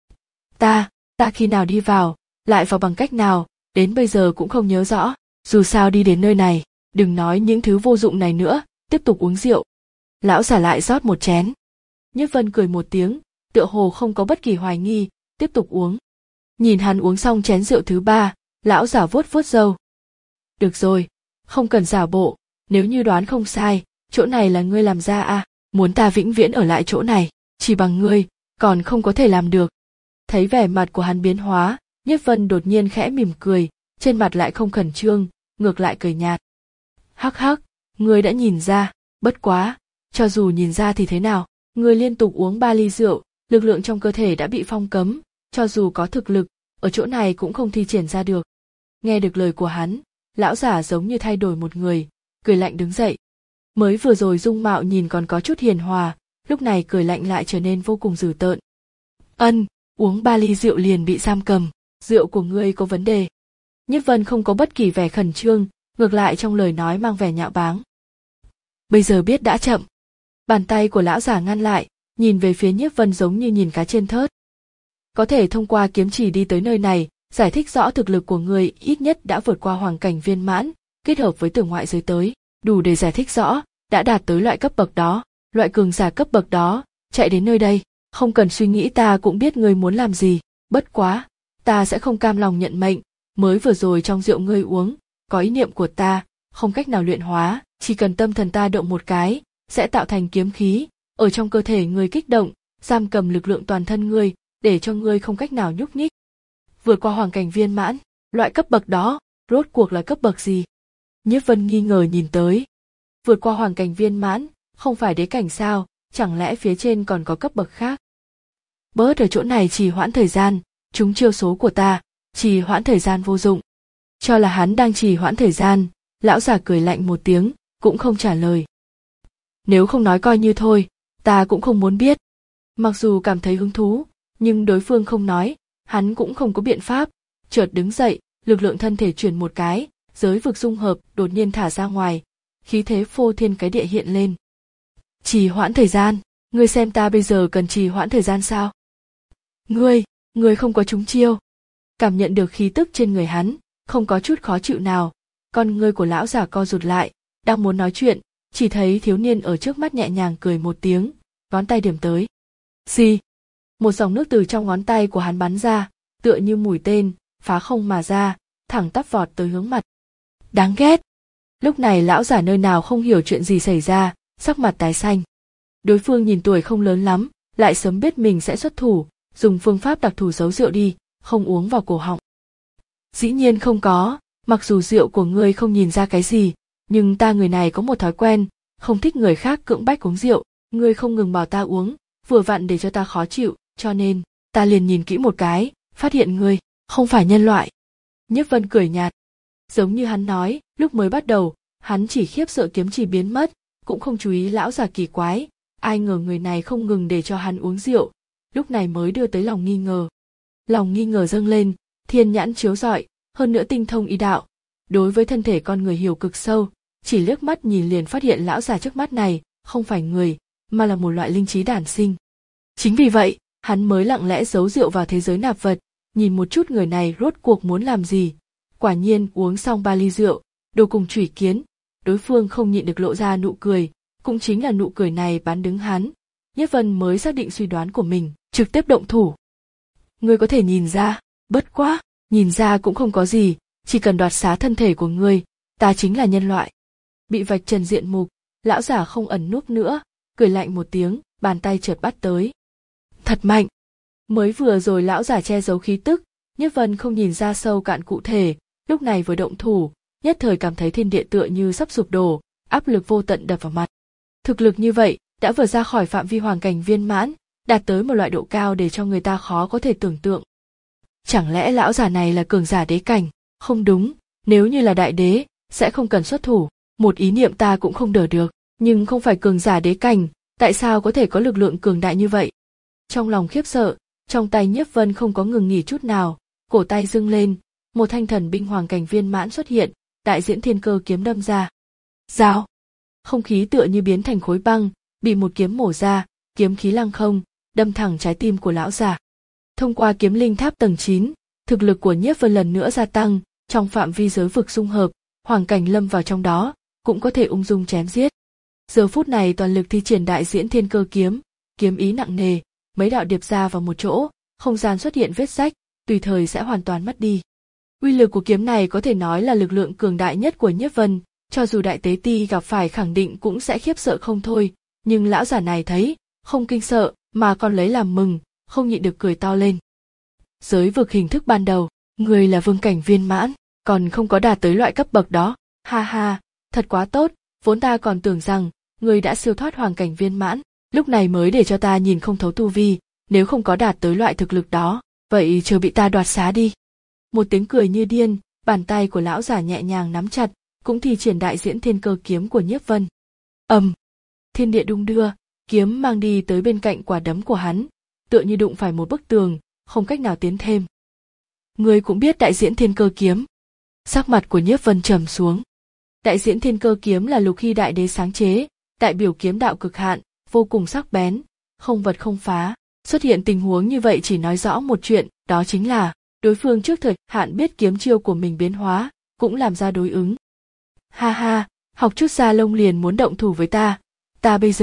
Speaker 1: Ta, ta khi nào đi vào, lại vào bằng cách nào, đến bây giờ cũng không nhớ rõ, dù sao đi đến nơi này, đừng nói những thứ vô dụng này nữa, tiếp tục uống rượu. Lão giả lại rót một chén. Nhiếp Vân cười một tiếng, tựa hồ không có bất kỳ hoài nghi, tiếp tục uống. Nhìn hắn uống xong chén rượu thứ ba, lão giả vuốt vuốt râu. Được rồi, không cần giả bộ, nếu như đoán không sai, chỗ này là ngươi làm ra à, muốn ta vĩnh viễn ở lại chỗ này, chỉ bằng ngươi, còn không có thể làm được. Thấy vẻ mặt của hắn biến hóa, Nhiếp Vân đột nhiên khẽ mỉm cười, trên mặt lại không khẩn trương, ngược lại cười nhạt. Hắc hắc, ngươi đã nhìn ra, bất quá, cho dù nhìn ra thì thế nào, ngươi liên tục uống ba ly rượu, lực lượng trong cơ thể đã bị phong cấm, cho dù có thực lực, ở chỗ này cũng không thi triển ra được. Nghe được lời của hắn, lão giả giống như thay đổi một người, cười lạnh đứng dậy. Mới vừa rồi dung mạo nhìn còn có chút hiền hòa, lúc này cười lạnh lại trở nên vô cùng dữ tợn. Ân, uống ba ly rượu liền bị giam cầm, rượu của ngươi có vấn đề. Nhiếp Vân không có bất kỳ vẻ khẩn trương, ngược lại trong lời nói mang vẻ nhạo báng. Bây giờ biết đã chậm. Bàn tay của lão giả ngăn lại, nhìn về phía Nhiếp Vân giống như nhìn cá trên thớt. Có thể thông qua kiếm chỉ đi tới nơi này, giải thích rõ thực lực của người ít nhất đã vượt qua hoàng cảnh viên mãn, kết hợp với từ ngoại giới tới, đủ để giải thích rõ, đã đạt tới loại cấp bậc đó, loại cường giả cấp bậc đó, chạy đến nơi đây, không cần suy nghĩ ta cũng biết ngươi muốn làm gì, bất quá, ta sẽ không cam lòng nhận mệnh, mới vừa rồi trong rượu ngươi uống, có ý niệm của ta, không cách nào luyện hóa, chỉ cần tâm thần ta động một cái, sẽ tạo thành kiếm khí, ở trong cơ thể ngươi kích động, giam cầm lực lượng toàn thân ngươi, để cho ngươi không cách nào nhúc nhích. Vượt qua hoàng cảnh viên mãn, loại cấp bậc đó, rốt cuộc là cấp bậc gì? Nhiếp Vân nghi ngờ nhìn tới. Vượt qua hoàng cảnh viên mãn, không phải đế cảnh sao, chẳng lẽ phía trên còn có cấp bậc khác? Bớt ở chỗ này trì hoãn thời gian, chúng chiêu số của ta, trì hoãn thời gian vô dụng. Cho là hắn đang trì hoãn thời gian, lão già cười lạnh một tiếng, cũng không trả lời. Nếu không nói coi như thôi, ta cũng không muốn biết. Mặc dù cảm thấy hứng thú, nhưng đối phương không nói, hắn cũng không có biện pháp, chợt đứng dậy, lực lượng thân thể chuyển một cái, giới vực dung hợp đột nhiên thả ra ngoài, khí thế phô thiên cái địa hiện lên. Trì hoãn thời gian, ngươi xem ta bây giờ cần trì hoãn thời gian sao? Ngươi, ngươi không có trúng chiêu. Cảm nhận được khí tức trên người hắn, không có chút khó chịu nào, con ngươi của lão già co rụt lại, đang muốn nói chuyện, chỉ thấy thiếu niên ở trước mắt nhẹ nhàng cười một tiếng, ngón tay điểm tới. Gì? Một dòng nước từ trong ngón tay của hắn bắn ra, tựa như mũi tên, phá không mà ra, thẳng tắp vọt tới hướng mặt. Đáng ghét! Lúc này lão già nơi nào không hiểu chuyện gì xảy ra, sắc mặt tái xanh. Đối phương nhìn tuổi không lớn lắm, lại sớm biết mình sẽ xuất thủ, dùng phương pháp đặc thù giấu rượu đi, không uống vào cổ họng. Dĩ nhiên không có, mặc dù rượu của ngươi không nhìn ra cái gì, nhưng ta người này có một thói quen, không thích người khác cưỡng bách uống rượu, ngươi không ngừng bảo ta uống, vừa vặn để cho ta khó chịu, cho nên, ta liền nhìn kỹ một cái, phát hiện ngươi, không phải nhân loại. Nhiếp Vân cười nhạt. Giống như hắn nói, lúc mới bắt đầu, hắn chỉ khiếp sợ kiếm chỉ biến mất, cũng không chú ý lão già kỳ quái, ai ngờ người này không ngừng để cho hắn uống rượu, lúc này mới đưa tới lòng nghi ngờ. Lòng nghi ngờ dâng lên, thiên nhãn chiếu rọi, hơn nữa tinh thông ý đạo. Đối với thân thể con người hiểu cực sâu, chỉ liếc mắt nhìn liền phát hiện lão già trước mắt này, không phải người, mà là một loại linh trí đản sinh. Chính vì vậy, hắn mới lặng lẽ giấu rượu vào thế giới nạp vật, nhìn một chút người này rốt cuộc muốn làm gì. Quả nhiên uống xong ba ly rượu, đồ cùng chủy kiến, đối phương không nhịn được lộ ra nụ cười, cũng chính là nụ cười này bán đứng hắn. Nhiếp Vân mới xác định suy đoán của mình, trực tiếp động thủ. Ngươi có thể nhìn ra, bất quá, nhìn ra cũng không có gì, chỉ cần đoạt xá thân thể của ngươi, ta chính là nhân loại. Bị vạch trần diện mục, lão giả không ẩn núp nữa, cười lạnh một tiếng, bàn tay chợt bắt tới. Thật mạnh! Mới vừa rồi lão giả che giấu khí tức, Nhiếp Vân không nhìn ra sâu cạn cụ thể, lúc này vừa động thủ, nhất thời cảm thấy thiên địa tựa như sắp sụp đổ, áp lực vô tận đập vào mặt. Thực lực như vậy, đã vượt ra khỏi phạm vi hoàng cảnh viên mãn, đạt tới một loại độ cao để cho người ta khó có thể tưởng tượng. Chẳng lẽ lão giả này là cường giả đế cảnh? Không đúng, nếu như là đại đế, sẽ không cần xuất thủ, một ý niệm ta cũng không đỡ được, nhưng không phải cường giả đế cảnh, tại sao có thể có lực lượng cường đại như vậy? Trong lòng khiếp sợ, trong tay Nhiếp Vân không có ngừng nghỉ chút nào, cổ tay dâng lên, một thanh thần binh hoàng cảnh viên mãn xuất hiện, đại diễn thiên cơ kiếm đâm ra. Rào! Không khí tựa như biến thành khối băng, bị một kiếm mổ ra, kiếm khí lăng không, đâm thẳng trái tim của lão già. Thông qua kiếm linh tháp tầng chín, thực lực của Nhiếp Vân lần nữa gia tăng, trong phạm vi giới vực dung hợp, hoàng cảnh lâm vào trong đó, cũng có thể ung dung chém giết. Giờ phút này toàn lực thi triển đại diễn thiên cơ kiếm, kiếm ý nặng nề, mấy đạo điệp ra vào một chỗ, không gian xuất hiện vết rách, tùy thời sẽ hoàn toàn mất đi. Uy lực của kiếm này có thể nói là lực lượng cường đại nhất của Nhiếp Vân, cho dù đại tế ti gặp phải khẳng định cũng sẽ khiếp sợ không thôi, nhưng lão giả này thấy, không kinh sợ, mà còn lấy làm mừng, không nhịn được cười to lên. Giới vực hình thức ban đầu, người là vương cảnh viên mãn, còn không có đạt tới loại cấp bậc đó, ha ha, thật quá tốt, vốn ta còn tưởng rằng, người đã siêu thoát hoàng cảnh viên mãn, lúc này mới để cho ta nhìn không thấu tu vi, nếu không có đạt tới loại thực lực đó, vậy chờ bị ta đoạt xá đi. Một tiếng cười như điên, bàn tay của lão giả nhẹ nhàng nắm chặt, cũng thi triển đại diễn thiên cơ kiếm của Nhiếp Vân. Ầm, thiên địa đung đưa, kiếm mang đi tới bên cạnh quả đấm của hắn, tựa như đụng phải một bức tường, không cách nào tiến thêm. Ngươi cũng biết đại diễn thiên cơ kiếm? Sắc mặt của Nhiếp Vân trầm xuống. Đại diễn thiên cơ kiếm là Lục Hy đại đế sáng chế, đại biểu kiếm đạo cực hạn, vô cùng sắc bén, không vật không phá. Xuất hiện tình huống như vậy chỉ nói rõ một chuyện, đó chính là đối phương trước thời hạn biết kiếm chiêu của mình biến hóa, cũng làm ra đối ứng. Ha ha, học chút da lông liền muốn động thủ với ta, ta bây giờ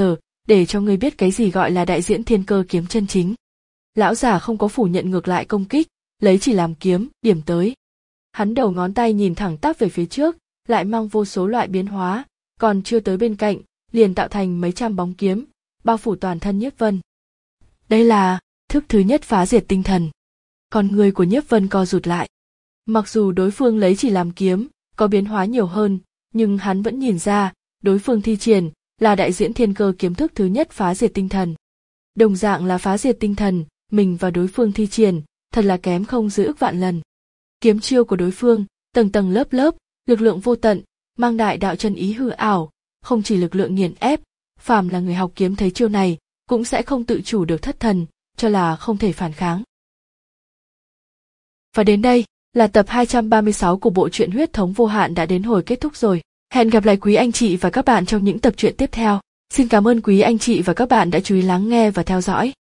Speaker 1: để cho ngươi biết cái gì gọi là đại diễn thiên cơ kiếm chân chính. Lão giả không có phủ nhận, ngược lại công kích, lấy chỉ làm kiếm, điểm tới. Hắn đầu ngón tay nhìn thẳng tắp về phía trước, lại mang vô số loại biến hóa, còn chưa tới bên cạnh, liền tạo thành mấy trăm bóng kiếm, bao phủ toàn thân Nhiếp Vân. Đây là thức thứ nhất phá diệt tinh thần. Con người của Nhiếp Vân co rụt lại. Mặc dù đối phương lấy chỉ làm kiếm, có biến hóa nhiều hơn, nhưng hắn vẫn nhìn ra, đối phương thi triển là đại diễn thiên cơ kiếm thức thứ nhất phá diệt tinh thần. Đồng dạng là phá diệt tinh thần, mình và đối phương thi triển, thật là kém không dưới ức vạn lần. Kiếm chiêu của đối phương, tầng tầng lớp lớp, lực lượng vô tận, mang đại đạo chân ý hư ảo, không chỉ lực lượng nghiền ép, phàm là người học kiếm thấy chiêu này, cũng sẽ không tự chủ được thất thần, cho là không thể phản kháng. Và đến đây, là tập hai trăm ba mươi sáu của bộ truyện Huyết Thống Vô Hạn đã đến hồi kết thúc rồi. Hẹn gặp lại quý anh chị và các bạn trong những tập truyện tiếp theo. Xin cảm ơn quý anh chị và các bạn đã chú ý lắng nghe và theo dõi.